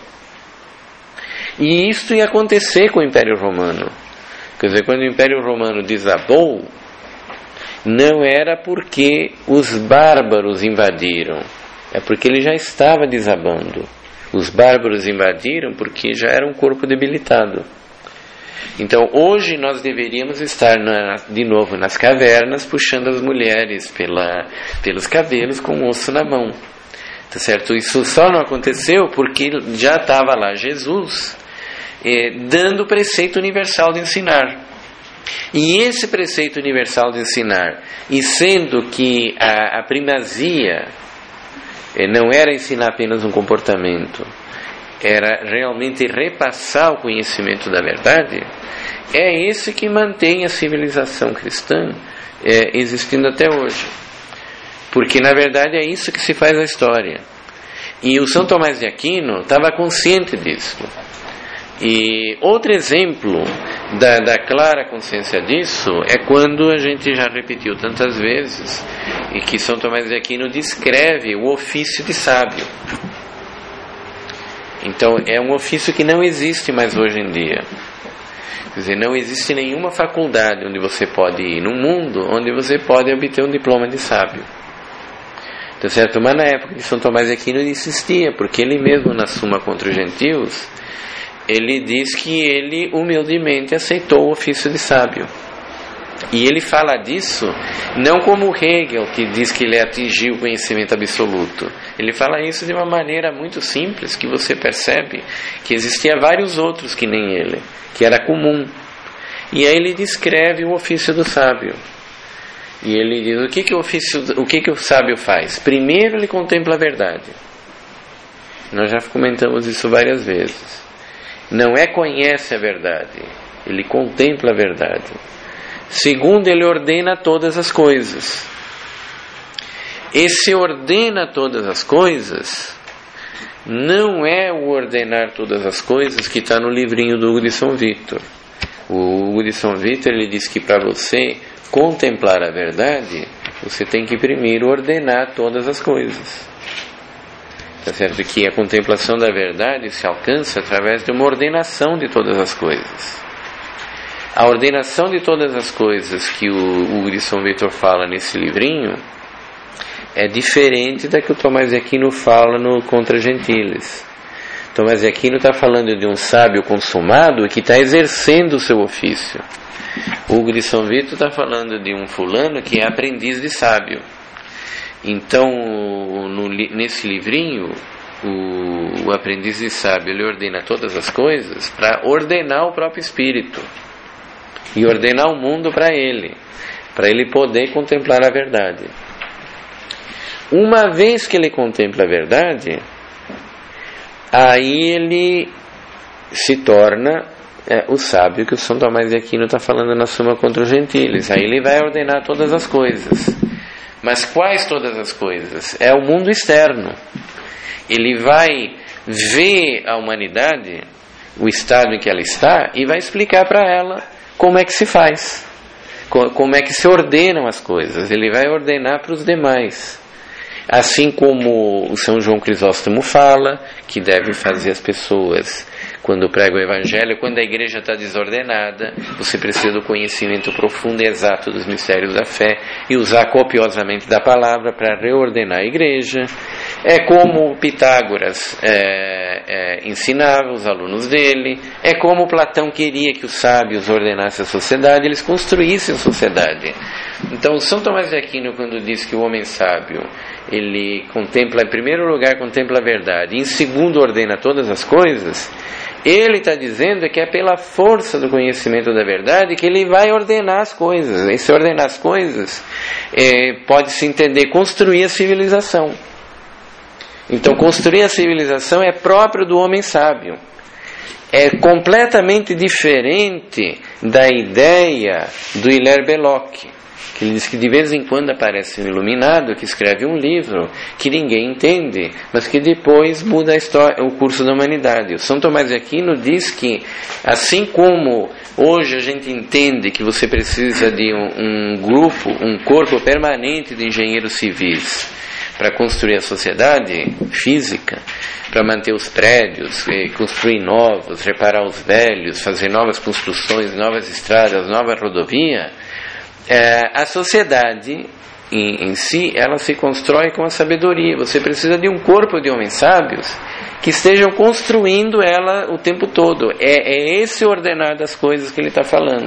E isto ia acontecer com o Império Romano. Quer dizer, quando o Império Romano desabou, não era porque os bárbaros invadiram, é porque ele já estava desabando. Os bárbaros invadiram porque já era um corpo debilitado. Então hoje nós deveríamos estar na, de novo nas cavernas, puxando as mulheres pela, pelos cabelos com o osso na mão. Tá certo? Isso só não aconteceu porque já estava lá Jesus eh, dando o preceito universal de ensinar. E esse preceito universal de ensinar, e sendo que a, a primazia não era ensinar apenas um comportamento, era realmente repassar o conhecimento da verdade, é esse que mantém a civilização cristã é, existindo até hoje. Porque na verdade é isso que se faz a história. E o São Tomás de Aquino estava consciente disso. E outro exemplo da, da clara consciência disso é quando a gente já repetiu tantas vezes, e que São Tomás de Aquino descreve o ofício de sábio. Então é um ofício que não existe mais hoje em dia. Quer dizer, não existe nenhuma faculdade onde você pode ir no mundo onde você pode obter um diploma de sábio. Tá certo? Mas na época de São Tomás de Aquino ele insistia, porque ele mesmo na Suma contra os Gentios, ele diz que ele humildemente aceitou o ofício de sábio. E ele fala disso não como Hegel, que diz que ele atingiu o conhecimento absoluto. Ele fala isso de uma maneira muito simples, que você percebe que existia vários outros que nem ele, que era comum. E aí ele descreve o ofício do sábio. E ele diz, o que que o ofício, o que que o sábio faz? Primeiro ele contempla a verdade. Nós já comentamos isso várias vezes. Não é conhece a verdade, ele contempla a verdade. Segundo, ele ordena todas as coisas. Esse ordena todas as coisas não é o ordenar todas as coisas que está no livrinho do Hugo de São Vítor. O Hugo de São Vítor ele diz que para você contemplar a verdade, você tem que primeiro ordenar todas as coisas. Tá certo? Que a contemplação da verdade se alcança através de uma ordenação de todas as coisas. A ordenação de todas as coisas que o, o Grissom Vitor fala nesse livrinho é diferente da que o Tomás de Aquino fala no Contra Gentiles. Tomás de Aquino está falando de um sábio consumado que está exercendo o seu ofício. O Grissom Vitor está falando de um fulano que é aprendiz de sábio. Então, no, nesse livrinho, o, o aprendiz de sábio ele ordena todas as coisas para ordenar o próprio espírito e ordenar o mundo para ele, para ele poder contemplar a verdade. Uma vez que ele contempla a verdade, aí ele se torna é, o sábio que o São Tomás de Aquino está falando na Suma contra os Gentiles. Aí ele vai ordenar todas as coisas. Mas quais todas as coisas? É o mundo externo. Ele vai ver a humanidade, o estado em que ela está, e vai explicar para ela como é que se faz, como é que se ordenam as coisas. Ele vai ordenar para os demais. Assim como o São João Crisóstomo fala, que deve fazer as pessoas, quando prega o Evangelho, quando a igreja está desordenada, você precisa do conhecimento profundo e exato dos mistérios da fé e usar copiosamente da palavra para reordenar a igreja. É como Pitágoras é, é, ensinava os alunos dele, é como Platão queria que os sábios ordenassem a sociedade, eles construíssem a sociedade. Então, São Tomás de Aquino, quando diz que o homem sábio, ele contempla, em primeiro lugar, contempla a verdade, e em segundo, ordena todas as coisas, ele está dizendo que é pela força do conhecimento da verdade que ele vai ordenar as coisas. E se ordenar as coisas, é, pode-se entender construir a civilização. Então, construir a civilização é próprio do homem sábio. É completamente diferente da ideia do Hilaire Belloc, que ele diz que de vez em quando aparece um iluminado que escreve um livro que ninguém entende, mas que depois muda a história, o curso da humanidade. O São Tomás de Aquino diz que, assim como hoje a gente entende que você precisa de um, um grupo, um corpo permanente de engenheiros civis para construir a sociedade física, para manter os prédios, construir novos, reparar os velhos, fazer novas construções, novas estradas, nova rodovia, É, a sociedade em, em si, ela se constrói com a sabedoria. Você precisa de um corpo de homens sábios que estejam construindo ela o tempo todo. É, é esse ordenar das coisas que ele está falando.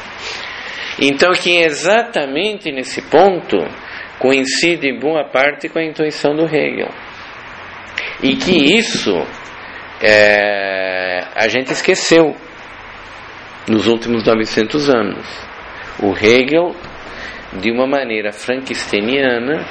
Então, que exatamente nesse ponto coincide em boa parte com a intuição do Hegel. E que isso é, a gente esqueceu nos últimos novecentos anos. O Hegel, de uma maneira frankensteiniana,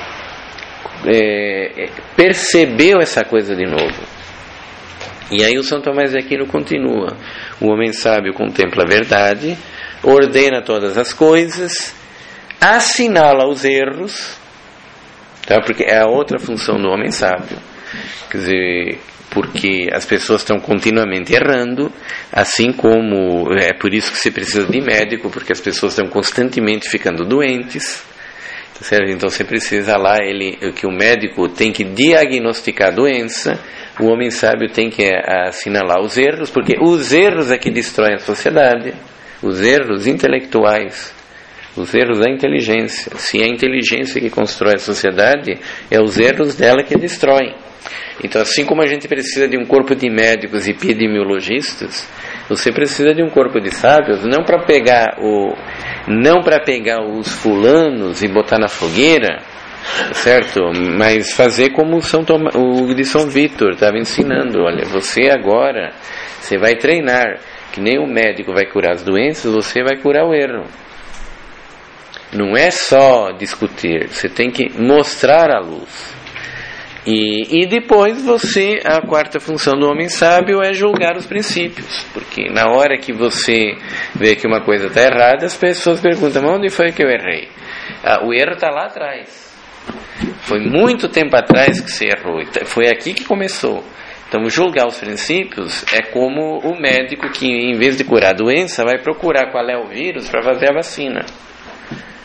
é, percebeu essa coisa de novo. E aí o São Tomás de Aquino continua: o homem sábio contempla a verdade, ordena todas as coisas, assinala os erros, tá? Porque é a outra função do homem sábio. Quer dizer, porque as pessoas estão continuamente errando, assim como é por isso que você precisa de médico, porque as pessoas estão constantemente ficando doentes, tá certo? Então você precisa lá, ele, que o médico tem que diagnosticar a doença, o homem sábio tem que assinalar os erros, porque os erros é que destroem a sociedade, os erros intelectuais, os erros da inteligência. Se é a inteligência que constrói a sociedade, é os erros dela que destroem. Então, assim como a gente precisa de um corpo de médicos e epidemiologistas, você precisa de um corpo de sábios, não para pegar o, não para pegar os fulanos e botar na fogueira, certo? Mas fazer como o São Tomás, o de São Vitor estava ensinando. Olha, você agora, você vai treinar, que nem o médico vai curar as doenças, você vai curar o erro. Não é só discutir, você tem que mostrar a luz. E, e depois você, a quarta função do homem sábio é julgar os princípios, porque na hora que você vê que uma coisa está errada, as pessoas perguntam: onde foi que eu errei? Ah, o erro está lá atrás, foi muito tempo atrás que você errou, foi aqui que começou. Então, julgar os princípios é como o médico que, em vez de curar a doença, vai procurar qual é o vírus para fazer a vacina.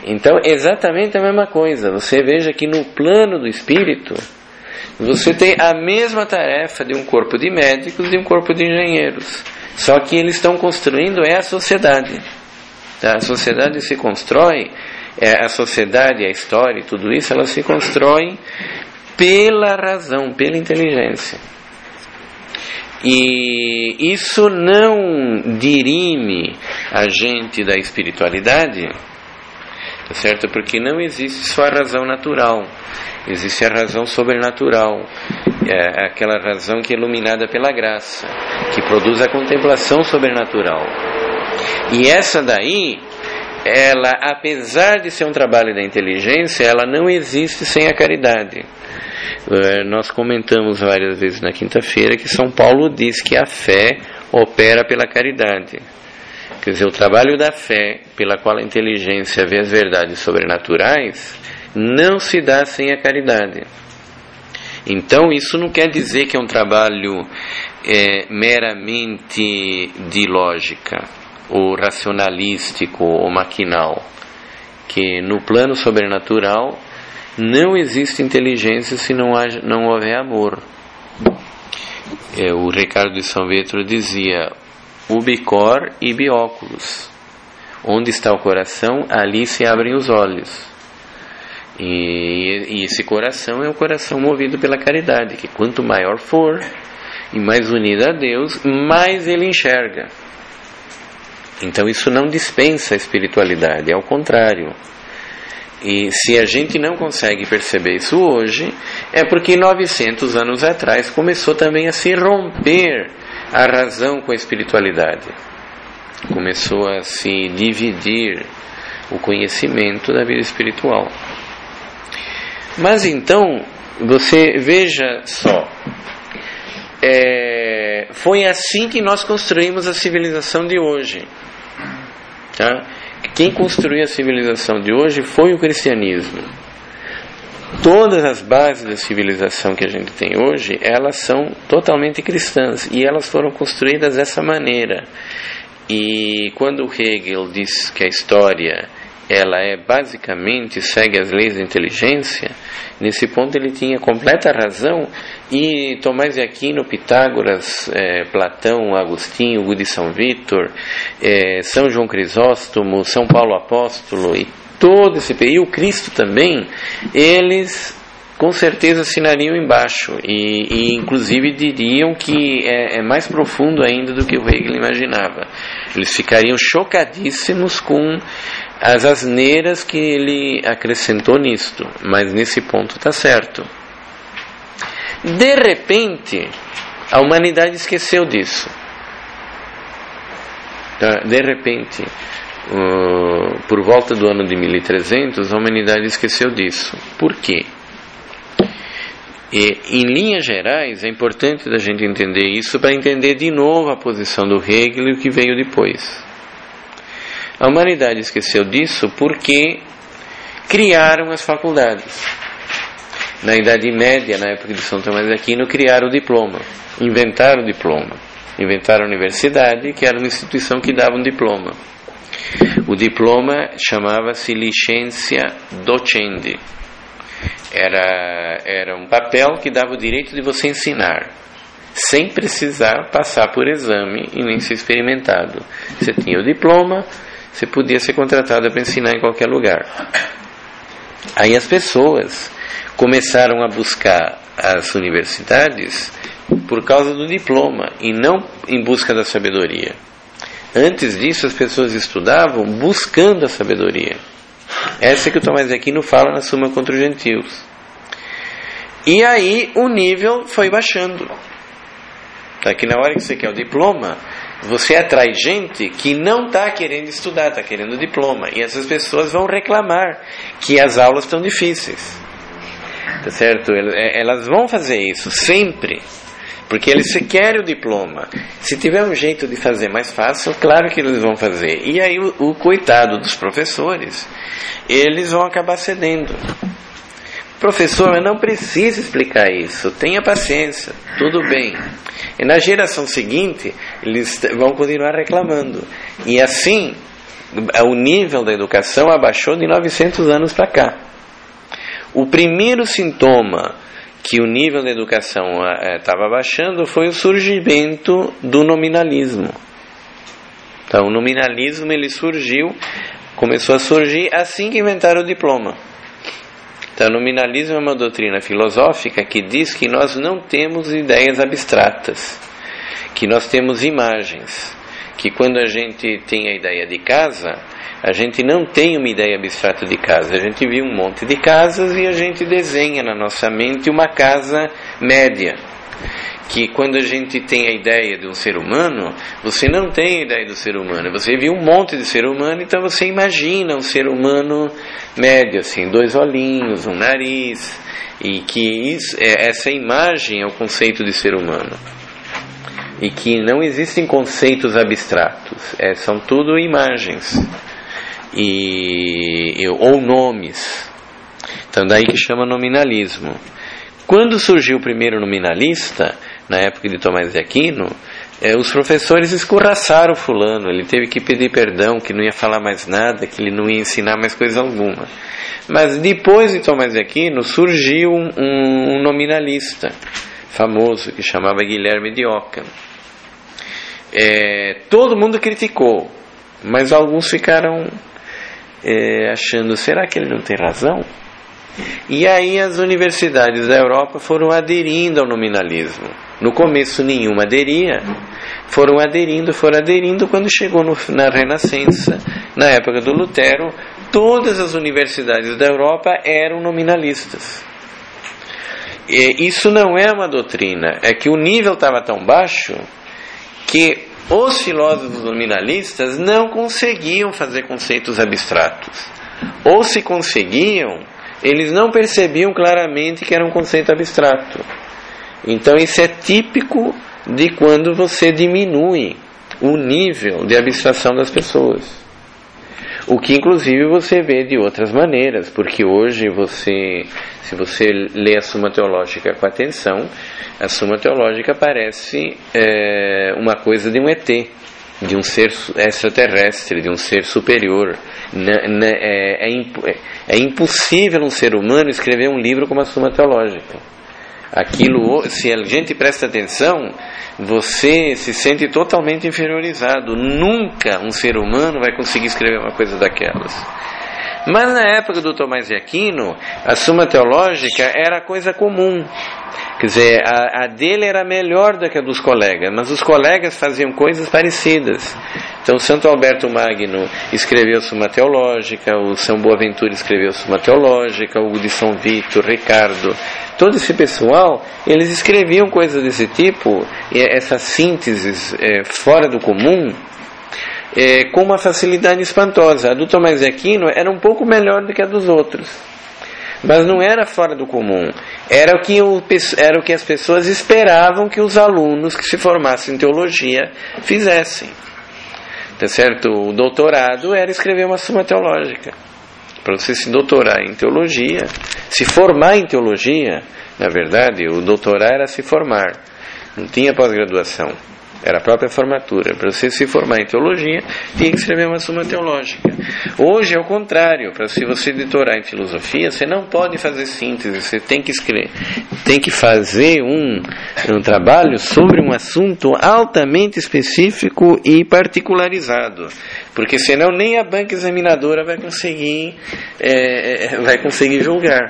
Então, exatamente a mesma coisa. Você veja que no plano do espírito, você tem a mesma tarefa de um corpo de médicos e de um corpo de engenheiros. Só que eles estão construindo é a sociedade. Tá? A sociedade se constrói, é, a sociedade, a história e tudo isso, elas se constroem pela razão, pela inteligência. E isso não dirime a gente da espiritualidade, tá certo? Porque não existe só a razão natural, existe a razão sobrenatural, é aquela razão que é iluminada pela graça, que produz a contemplação sobrenatural. E essa daí, ela, apesar de ser um trabalho da inteligência, ela não existe sem a caridade. Nós comentamos várias vezes na quinta-feira que São Paulo diz que a fé opera pela caridade. Quer dizer, o trabalho da fé, pela qual a inteligência vê as verdades sobrenaturais, não se dá sem a caridade. Então, isso não quer dizer que é um trabalho é, meramente de lógica, ou racionalístico, ou maquinal. Que no plano sobrenatural não existe inteligência se não, haja, não houver amor. É, o Ricardo de São Vietro dizia: ubicor e bióculos. Onde está o coração, ali se abrem os olhos. E, e esse coração é o coração movido pela caridade, que quanto maior for e mais unido a Deus, mais ele enxerga. Então isso não dispensa a espiritualidade, é ao contrário. E se a gente não consegue perceber isso hoje, é porque novecentos anos atrás começou também a se romper a razão com a espiritualidade. Começou a se dividir o conhecimento da vida espiritual. Mas então, você veja só, é, foi assim que nós construímos a civilização de hoje. Tá? Quem construiu a civilização de hoje foi o cristianismo. Todas as bases da civilização que a gente tem hoje, elas são totalmente cristãs, e elas foram construídas dessa maneira. E quando Hegel diz que a história, ela é basicamente, segue as leis da inteligência, nesse ponto ele tinha completa razão. E Tomás de Aquino, Pitágoras, é, Platão, Agostinho, Hugo de São Vítor, é, São João Crisóstomo, São Paulo Apóstolo e todo esse e o Cristo também, eles com certeza assinariam embaixo e, e inclusive diriam que é, é mais profundo ainda do que o Hegel imaginava. Eles ficariam chocadíssimos com as asneiras que ele acrescentou nisto, mas nesse ponto está certo. De repente, a humanidade esqueceu disso. De repente, uh, por volta do ano de mil e trezentos, a humanidade esqueceu disso. Por quê? E, em linhas gerais, é importante da gente entender isso para entender de novo a posição do Hegel e o que veio depois. A humanidade esqueceu disso porque criaram as faculdades. Na Idade Média, na época de São Tomás de Aquino, criaram o diploma, inventaram o diploma, inventaram a universidade, que era uma instituição que dava um diploma. O diploma chamava-se Licencia Docendi. Era, era um papel que dava o direito de você ensinar, sem precisar passar por exame e nem ser experimentado. Você tinha o diploma, você podia ser contratado para ensinar em qualquer lugar. Aí as pessoas começaram a buscar as universidades por causa do diploma e não em busca da sabedoria. Antes disso, as pessoas estudavam buscando a sabedoria. Essa é que o Tomás de Aquino fala na Suma contra os Gentios. E aí o nível foi baixando. Tá, que na hora que você quer o diploma, você atrai gente que não está querendo estudar, está querendo o diploma. E essas pessoas vão reclamar que as aulas estão difíceis. Tá certo? Elas vão fazer isso sempre, porque eles querem o diploma. Se tiver um jeito de fazer mais fácil, claro que eles vão fazer. E aí o, o coitado dos professores, eles vão acabar cedendo. Professor, mas não precisa explicar isso, tenha paciência, tudo bem. E na geração seguinte, eles vão continuar reclamando. E assim, o nível da educação abaixou de novecentos anos para cá. O primeiro sintoma que o nível da educação estava é, abaixando foi o surgimento do nominalismo. Então, o nominalismo ele surgiu, começou a surgir assim que inventaram o diploma. Então, o nominalismo é uma doutrina filosófica que diz que nós não temos ideias abstratas, que nós temos imagens, que quando a gente tem a ideia de casa, a gente não tem uma ideia abstrata de casa, a gente viu um monte de casas e a gente desenha na nossa mente uma casa média. Que quando a gente tem a ideia de um ser humano, você não tem a ideia do ser humano, você viu um monte de ser humano, então você imagina um ser humano médio, assim, dois olhinhos, um nariz, e que isso, essa imagem é o conceito de ser humano, e que não existem conceitos abstratos, é, são tudo imagens, e, ou nomes, então daí que chama nominalismo. Quando surgiu o primeiro nominalista, na época de Tomás de Aquino, eh, os professores escorraçaram o fulano, ele teve que pedir perdão, que não ia falar mais nada, que ele não ia ensinar mais coisa alguma. Mas depois de Tomás de Aquino, surgiu um, um nominalista famoso, que chamava Guilherme de Ockham. Eh, todo mundo criticou, mas alguns ficaram eh, achando, será que ele não tem razão? E aí as universidades da Europa foram aderindo ao nominalismo. No começo nenhuma aderia, foram aderindo, foram aderindo, quando chegou no, na Renascença, na época do Lutero, todas as universidades da Europa eram nominalistas. E isso não é uma doutrina, é que o nível estava tão baixo que os filósofos nominalistas não conseguiam fazer conceitos abstratos. Ou se conseguiam, eles não percebiam claramente que era um conceito abstrato. Então isso é típico de quando você diminui o nível de abstração das pessoas. O que inclusive você vê de outras maneiras, porque hoje você, se você lê a Suma Teológica com atenção, a Suma Teológica parece é, uma coisa de um E T, de um ser extraterrestre, de um ser superior. É, é, é impossível um ser humano escrever um livro como a Suma Teológica. Aquilo, se a gente presta atenção, você se sente totalmente inferiorizado. Nunca um ser humano vai conseguir escrever uma coisa daquelas. Mas na época do Tomás de Aquino, a Suma Teológica era coisa comum. Quer dizer, a, a dele era melhor do que a dos colegas, mas os colegas faziam coisas parecidas. Então, Santo Alberto Magno escreveu Suma Teológica, o São Boaventura escreveu Suma Teológica, o de São Vito, Ricardo, todo esse pessoal, eles escreviam coisas desse tipo, essas sínteses é, fora do comum, é, com uma facilidade espantosa. A do Tomás de Aquino era um pouco melhor do que a dos outros, mas não era fora do comum, era o que, o, era o que as pessoas esperavam que os alunos que se formassem em teologia fizessem. Tá certo? O doutorado era escrever uma Suma Teológica. Para você se doutorar em teologia, se formar em teologia, na verdade, o doutorar era se formar, não tinha pós-graduação, era a própria formatura. Para você se formar em teologia, tinha que escrever uma Suma Teológica. Hoje é o contrário, para se você doutorar em filosofia, você não pode fazer síntese, você tem que escrever, tem que fazer um, um trabalho sobre um assunto altamente específico e particularizado, porque senão nem a banca examinadora vai conseguir, é, vai conseguir julgar.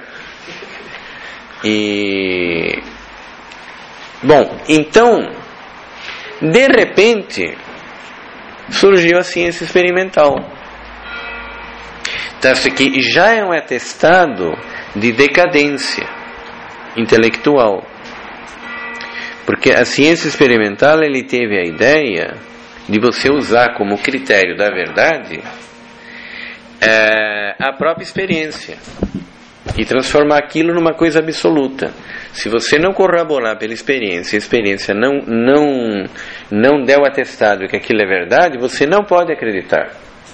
E bom, então, de repente, surgiu a ciência experimental. Então, isso aqui já é um atestado de decadência intelectual. Porque a ciência experimental, ele teve a ideia de você usar como critério da verdade é, a própria experiência e transformar aquilo numa coisa absoluta. Se você não corroborar pela experiência, a experiência não, não, não der o atestado que aquilo é verdade, você não pode acreditar.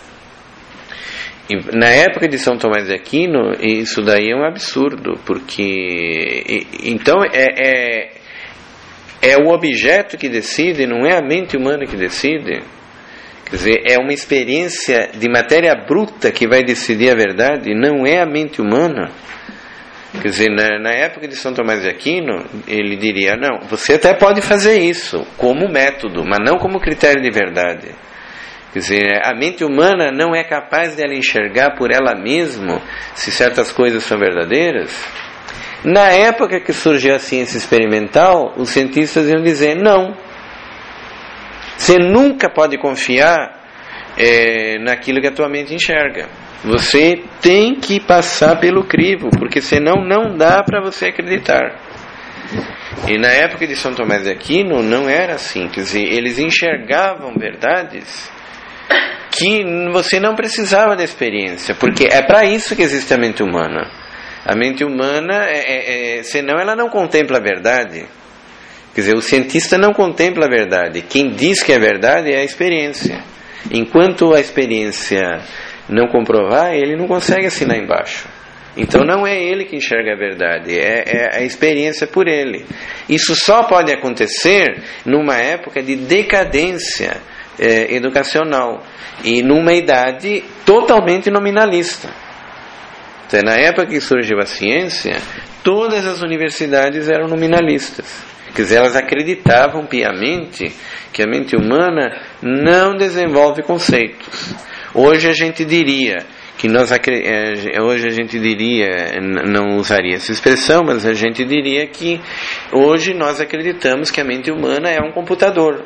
E na época de São Tomás de Aquino, isso daí é um absurdo, porque e, então é, é, é o objeto que decide, não é a mente humana que decide. Quer Quer dizer, é uma experiência de matéria bruta que vai decidir a verdade, não é a mente humana. Quer dizer, na, na época de São Tomás de Aquino, ele diria, não, você até pode fazer isso como método, mas não como critério de verdade. Quer dizer, a mente humana não é capaz de ela enxergar por ela mesma se certas coisas são verdadeiras. Na época que surgiu a ciência experimental, os cientistas iam dizer, não, você nunca pode confiar é, naquilo que a tua mente enxerga. Você tem que passar pelo crivo, porque senão não dá para você acreditar. E na época de São Tomás de Aquino não era assim. Quer dizer, eles enxergavam verdades que você não precisava da experiência, porque é para isso que existe a mente humana. A mente humana, é, é, é, senão ela não contempla a verdade. Quer dizer, o cientista não contempla a verdade. Quem diz que é verdade é a experiência. Enquanto a experiência não comprovar, ele não consegue assinar embaixo. Então não é ele que enxerga a verdade, é, é a experiência por ele. Isso só pode acontecer numa época de decadência é, educacional e numa idade totalmente nominalista. Então, na época que surgiu a ciência, todas as universidades eram nominalistas. Quer dizer, elas acreditavam piamente que a mente humana não desenvolve conceitos. Hoje a gente diria que nós hoje a gente diria, não usaria essa expressão, mas a gente diria que hoje nós acreditamos que a mente humana é um computador.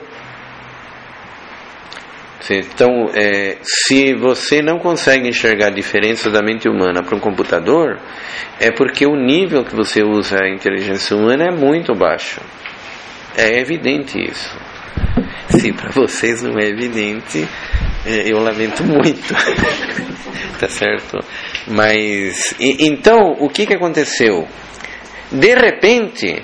Então, é, se você não consegue enxergar a diferença da mente humana para um computador, é porque o nível que você usa a inteligência humana é muito baixo. É evidente isso. Se para vocês não é evidente, eu lamento muito. Tá certo? Mas, e, então, o que, que aconteceu? De repente,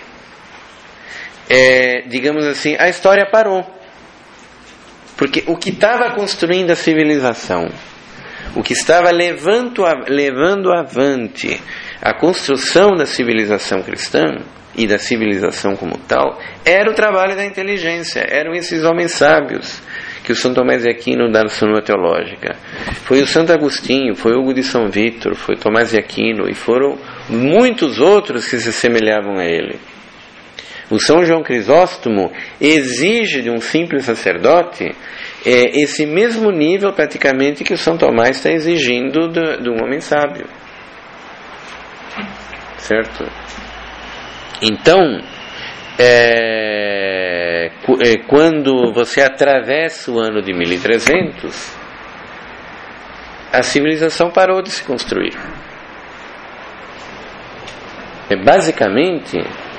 é, digamos assim, a história parou. Porque o que estava construindo a civilização, o que estava levando, levando avante a construção da civilização cristã e da civilização como tal, era o trabalho da inteligência, eram esses homens sábios que o São Tomás de Aquino dá na Súmula Teológica. Foi o Santo Agostinho, foi Hugo de São Vítor, foi Tomás de Aquino e foram muitos outros que se assemelhavam a ele. O São João Crisóstomo exige de um simples sacerdote é, esse mesmo nível praticamente que o São Tomás está exigindo de, de um homem sábio. Certo? Então, é, quando você atravessa o ano de mil e trezentos, a civilização parou de se construir. É, basicamente,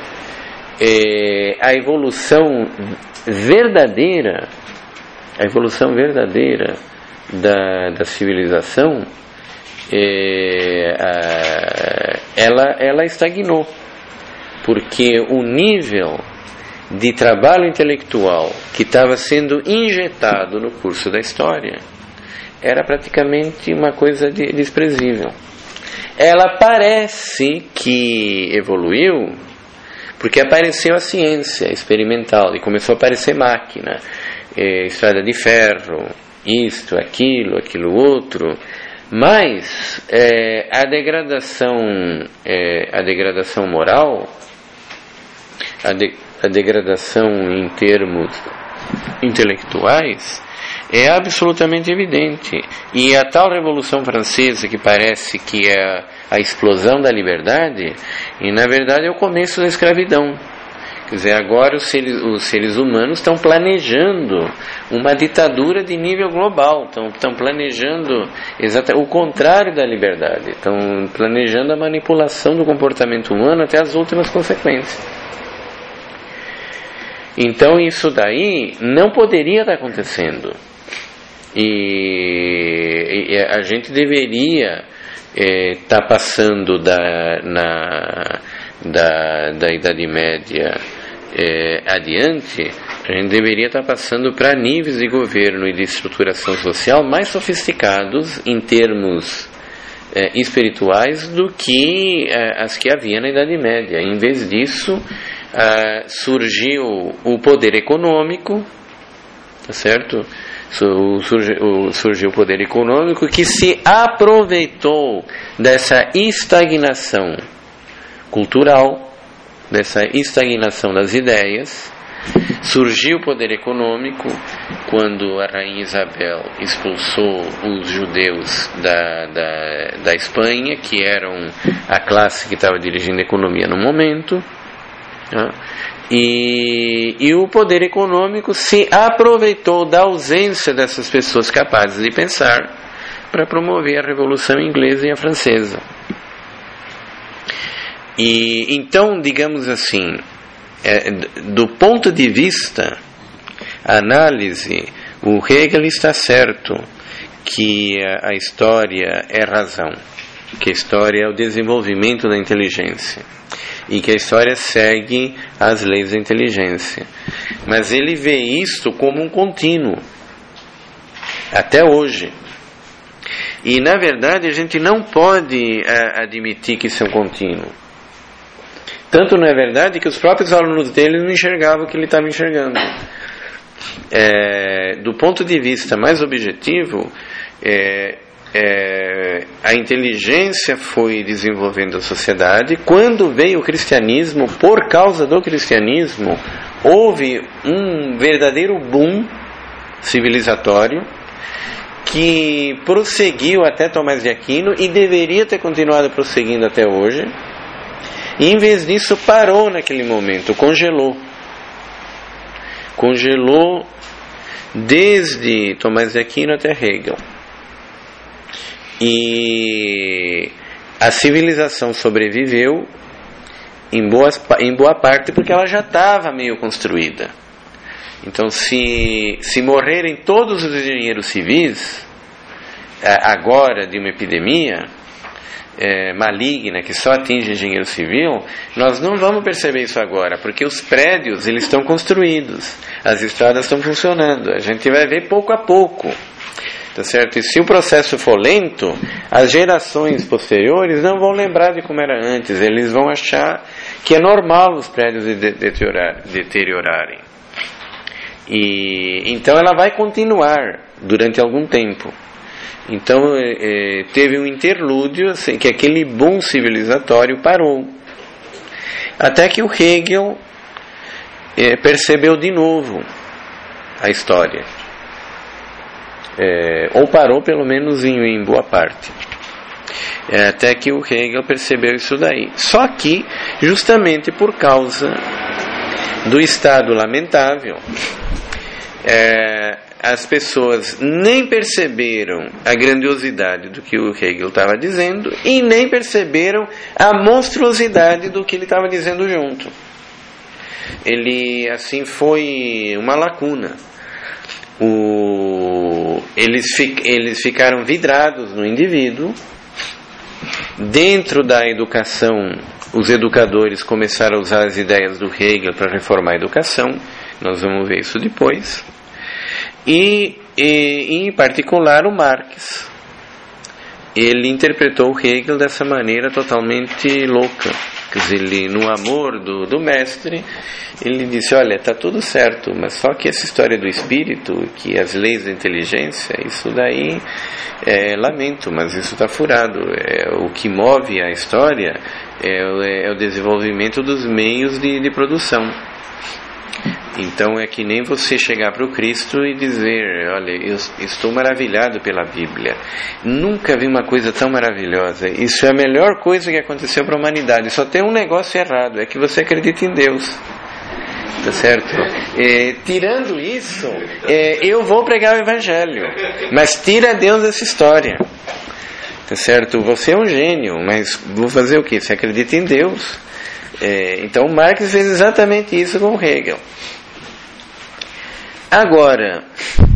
é, a evolução verdadeira, a evolução verdadeira da, da civilização, é, a, ela, ela estagnou. Porque o nível de trabalho intelectual que estava sendo injetado no curso da história era praticamente uma coisa de, desprezível. Ela parece que evoluiu porque apareceu a ciência experimental e começou a aparecer máquina, é, estrada de ferro, isto, aquilo, aquilo outro. Mas é, a degradação, é, a degradação moral, a, de, a degradação em termos intelectuais é absolutamente evidente. E a tal Revolução Francesa, que parece que é a, a explosão da liberdade, e na verdade é o começo da escravidão. Quer dizer, agora os seres, os seres humanos estão planejando uma ditadura de nível global, estão, estão planejando exatamente o contrário da liberdade, estão planejando a manipulação do comportamento humano até as últimas consequências. Então isso daí não poderia estar acontecendo. E, e a gente deveria estar é, tá passando da, na, da, da Idade Média é, adiante, a gente deveria estar tá passando para níveis de governo e de estruturação social mais sofisticados em termos é, espirituais do que é, as que havia na Idade Média. Em vez disso, Uh, surgiu o poder econômico tá certo? Surgiu, surgiu o poder econômico que se aproveitou dessa estagnação cultural, dessa estagnação das ideias. Surgiu o poder econômico quando a rainha Isabel expulsou os judeus da, da, da Espanha, que eram a classe que estava dirigindo a economia no momento, tá? e, e o poder econômico se aproveitou da ausência dessas pessoas capazes de pensar para promover a Revolução Inglesa e a Francesa. E então, digamos assim, É, do ponto de vista análise, o Hegel está certo que a, a história é razão, que a história é o desenvolvimento da inteligência e que a história segue as leis da inteligência, mas ele vê isto como um contínuo até hoje, e na verdade a gente não pode a, admitir que isso é um contínuo. Tanto não é verdade que os próprios alunos dele não enxergavam o que ele estava enxergando. É, do ponto de vista mais objetivo, é, é, a inteligência foi desenvolvendo a sociedade. Quando veio o cristianismo, por causa do cristianismo, houve um verdadeiro boom civilizatório que prosseguiu até Tomás de Aquino e deveria ter continuado prosseguindo até hoje. E em vez disso parou naquele momento, congelou. Congelou desde Tomás de Aquino até Hegel. E a civilização sobreviveu em, boas, em boa parte porque ela já estava meio construída. Então se, se morrerem todos os engenheiros civis agora de uma epidemia É, maligna que só atinge engenheiro civil, nós não vamos perceber isso agora, porque os prédios eles estão construídos, as estradas estão funcionando, a gente vai ver pouco a pouco, tá certo? E se o processo for lento, as gerações posteriores não vão lembrar de como era antes, eles vão achar que é normal os prédios de deteriorar, deteriorarem. E então ela vai continuar durante algum tempo. Então é, teve um interlúdio assim, que aquele boom civilizatório parou, até que o Hegel é, percebeu de novo a história, é, ou parou pelo menos em, em boa parte, é, até que o Hegel percebeu isso daí. Só que justamente por causa do estado lamentável, é, as pessoas nem perceberam a grandiosidade do que o Hegel estava dizendo e nem perceberam a monstruosidade do que ele estava dizendo junto. Ele, assim, foi uma lacuna. O, eles, fi, eles ficaram vidrados no indivíduo. Dentro da educação, os educadores começaram a usar as ideias do Hegel para reformar a educação. Nós vamos ver isso depois. E, e, em particular, o Marx. Ele interpretou o Hegel dessa maneira totalmente louca. Quer dizer, ele, no amor do, do mestre, ele disse, olha, está tudo certo, mas só que essa história do espírito, que as leis da inteligência, isso daí, é, lamento, mas isso está furado. É, o que move a história é, é o desenvolvimento dos meios de, de produção. Então é que nem você chegar para o Cristo e dizer, olha, eu estou maravilhado pela Bíblia, nunca vi uma coisa tão maravilhosa, isso é a melhor coisa que aconteceu para a humanidade, só tem um negócio errado, é que você acredita em Deus, tá certo? É, tirando isso, é, eu vou pregar o Evangelho, mas tira Deus dessa história, tá certo? Você é um gênio, mas vou fazer o quê? Você acredita em Deus. É, então Marx fez exatamente isso com Hegel. Agora,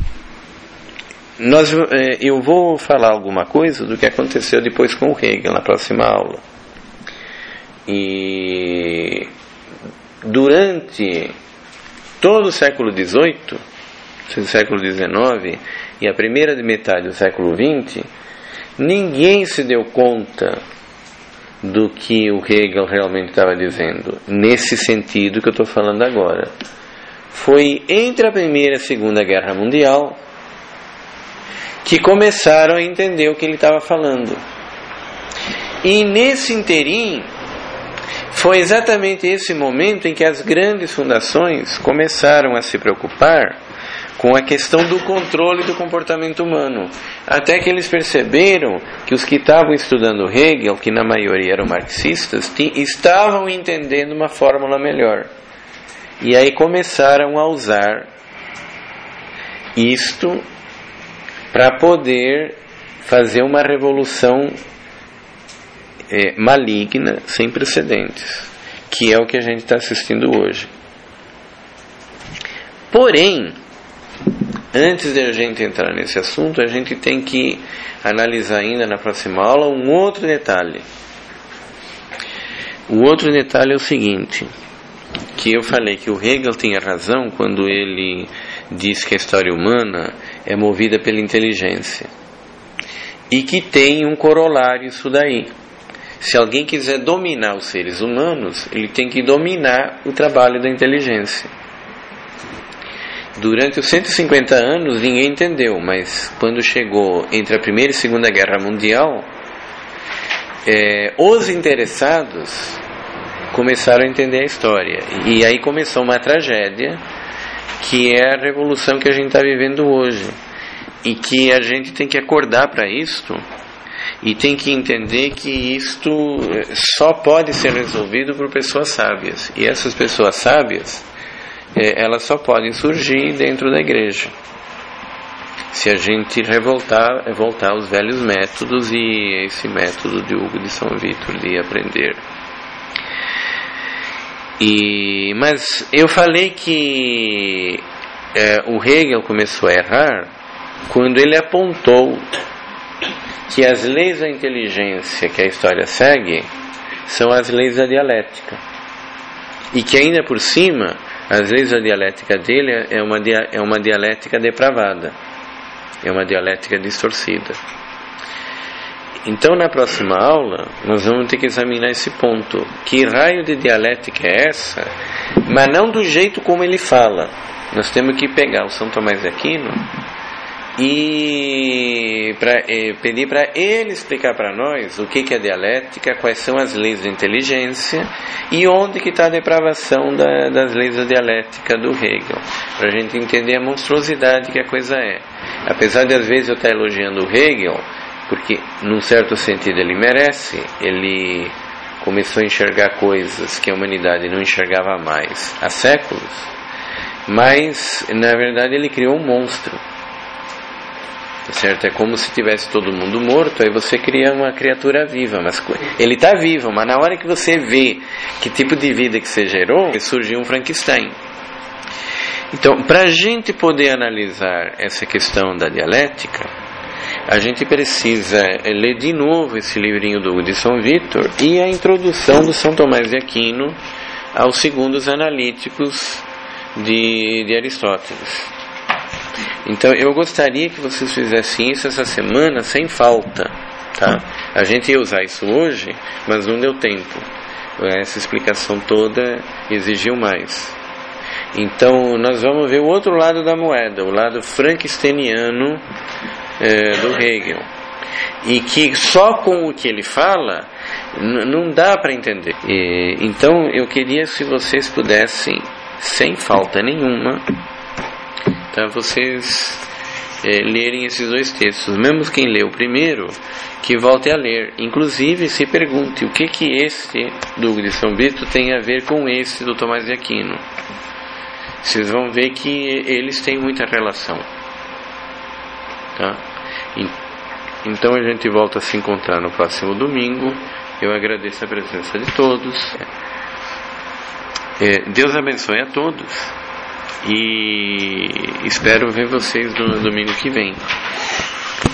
nós, eu vou falar alguma coisa do que aconteceu depois com o Hegel na próxima aula. E durante todo o século dezoito, século dezenove e a primeira metade do século vinte, ninguém se deu conta do que o Hegel realmente estava dizendo, nesse sentido que eu estou falando agora. foi entre a Primeira e a Segunda Guerra Mundial que começaram a entender o que ele estava falando. E nesse interim, foi exatamente esse momento em que as grandes fundações começaram a se preocupar com a questão do controle do comportamento humano. Até que eles perceberam que os que estavam estudando Hegel, que na maioria eram marxistas, estavam entendendo uma fórmula melhor. E aí começaram a usar isto para poder fazer uma revolução é, maligna, sem precedentes, que é o que a gente está assistindo hoje. Porém, antes de a gente entrar nesse assunto, a gente tem que analisar ainda na próxima aula um outro detalhe. O outro detalhe é o seguinte, que eu falei que o Hegel tinha razão quando ele diz que a história humana é movida pela inteligência. E que tem um corolário isso daí. Se alguém quiser dominar os seres humanos, ele tem que dominar o trabalho da inteligência. Durante os cento e cinquenta anos ninguém entendeu, mas quando chegou entre a Primeira e a Segunda Guerra Mundial, é, os interessados começaram a entender a história. E aí começou uma tragédia, que é a revolução que a gente está vivendo hoje. E que a gente tem que acordar para isto, e tem que entender que isto só pode ser resolvido por pessoas sábias. E essas pessoas sábias, elas só podem surgir dentro da igreja, se a gente revoltar, voltar aos velhos métodos, e esse método de Hugo de São Vítor de aprender. E, mas eu falei que é, o Hegel começou a errar quando ele apontou que as leis da inteligência que a história segue são as leis da dialética, e que ainda por cima as leis da dialética dele é uma, dia, é uma dialética depravada, é uma dialética distorcida. Então na próxima aula nós vamos ter que examinar esse ponto, que raio de dialética é essa, mas não do jeito como ele fala. Nós temos que pegar o São Tomás de Aquino e pra, eh, pedir para ele explicar para nós o que, que é dialética, quais são as leis da inteligência e onde que está a depravação da, das leis da dialética do Hegel, para a gente entender a monstruosidade que a coisa é. Apesar de às vezes eu estar elogiando o Hegel, porque num certo sentido ele merece, ele começou a enxergar coisas que a humanidade não enxergava mais há séculos, mas na verdade ele criou um monstro. Certo? É como se tivesse todo mundo morto, aí você cria uma criatura viva, mas ele está vivo, mas na hora que você vê que tipo de vida que você gerou, surgiu um Frankenstein. Então, para a gente poder analisar essa questão da dialética, a gente precisa ler de novo esse livrinho do Hugo de São Vítor e a introdução do São Tomás de Aquino aos Segundos Analíticos de, de Aristóteles. Então eu gostaria que vocês fizessem isso essa semana sem falta, tá? A gente ia usar isso hoje, mas não deu tempo. Essa explicação toda exigiu mais. Então nós vamos ver o outro lado da moeda, o lado frankensteiniano é, do Hegel, e que só com o que ele fala n- não dá para entender. E, então eu queria, se vocês pudessem, sem falta nenhuma, tá, vocês é, lerem esses dois textos. Mesmo quem leu o primeiro, que volte a ler. Inclusive se pergunte o que que este do Hugo de São Vítor tem a ver com este do Tomás de Aquino. Vocês vão ver que eles têm muita relação, tá? E, então a gente volta a se encontrar no próximo domingo. Eu agradeço a presença de todos. é, Deus abençoe a todos, e espero ver vocês no domingo que vem.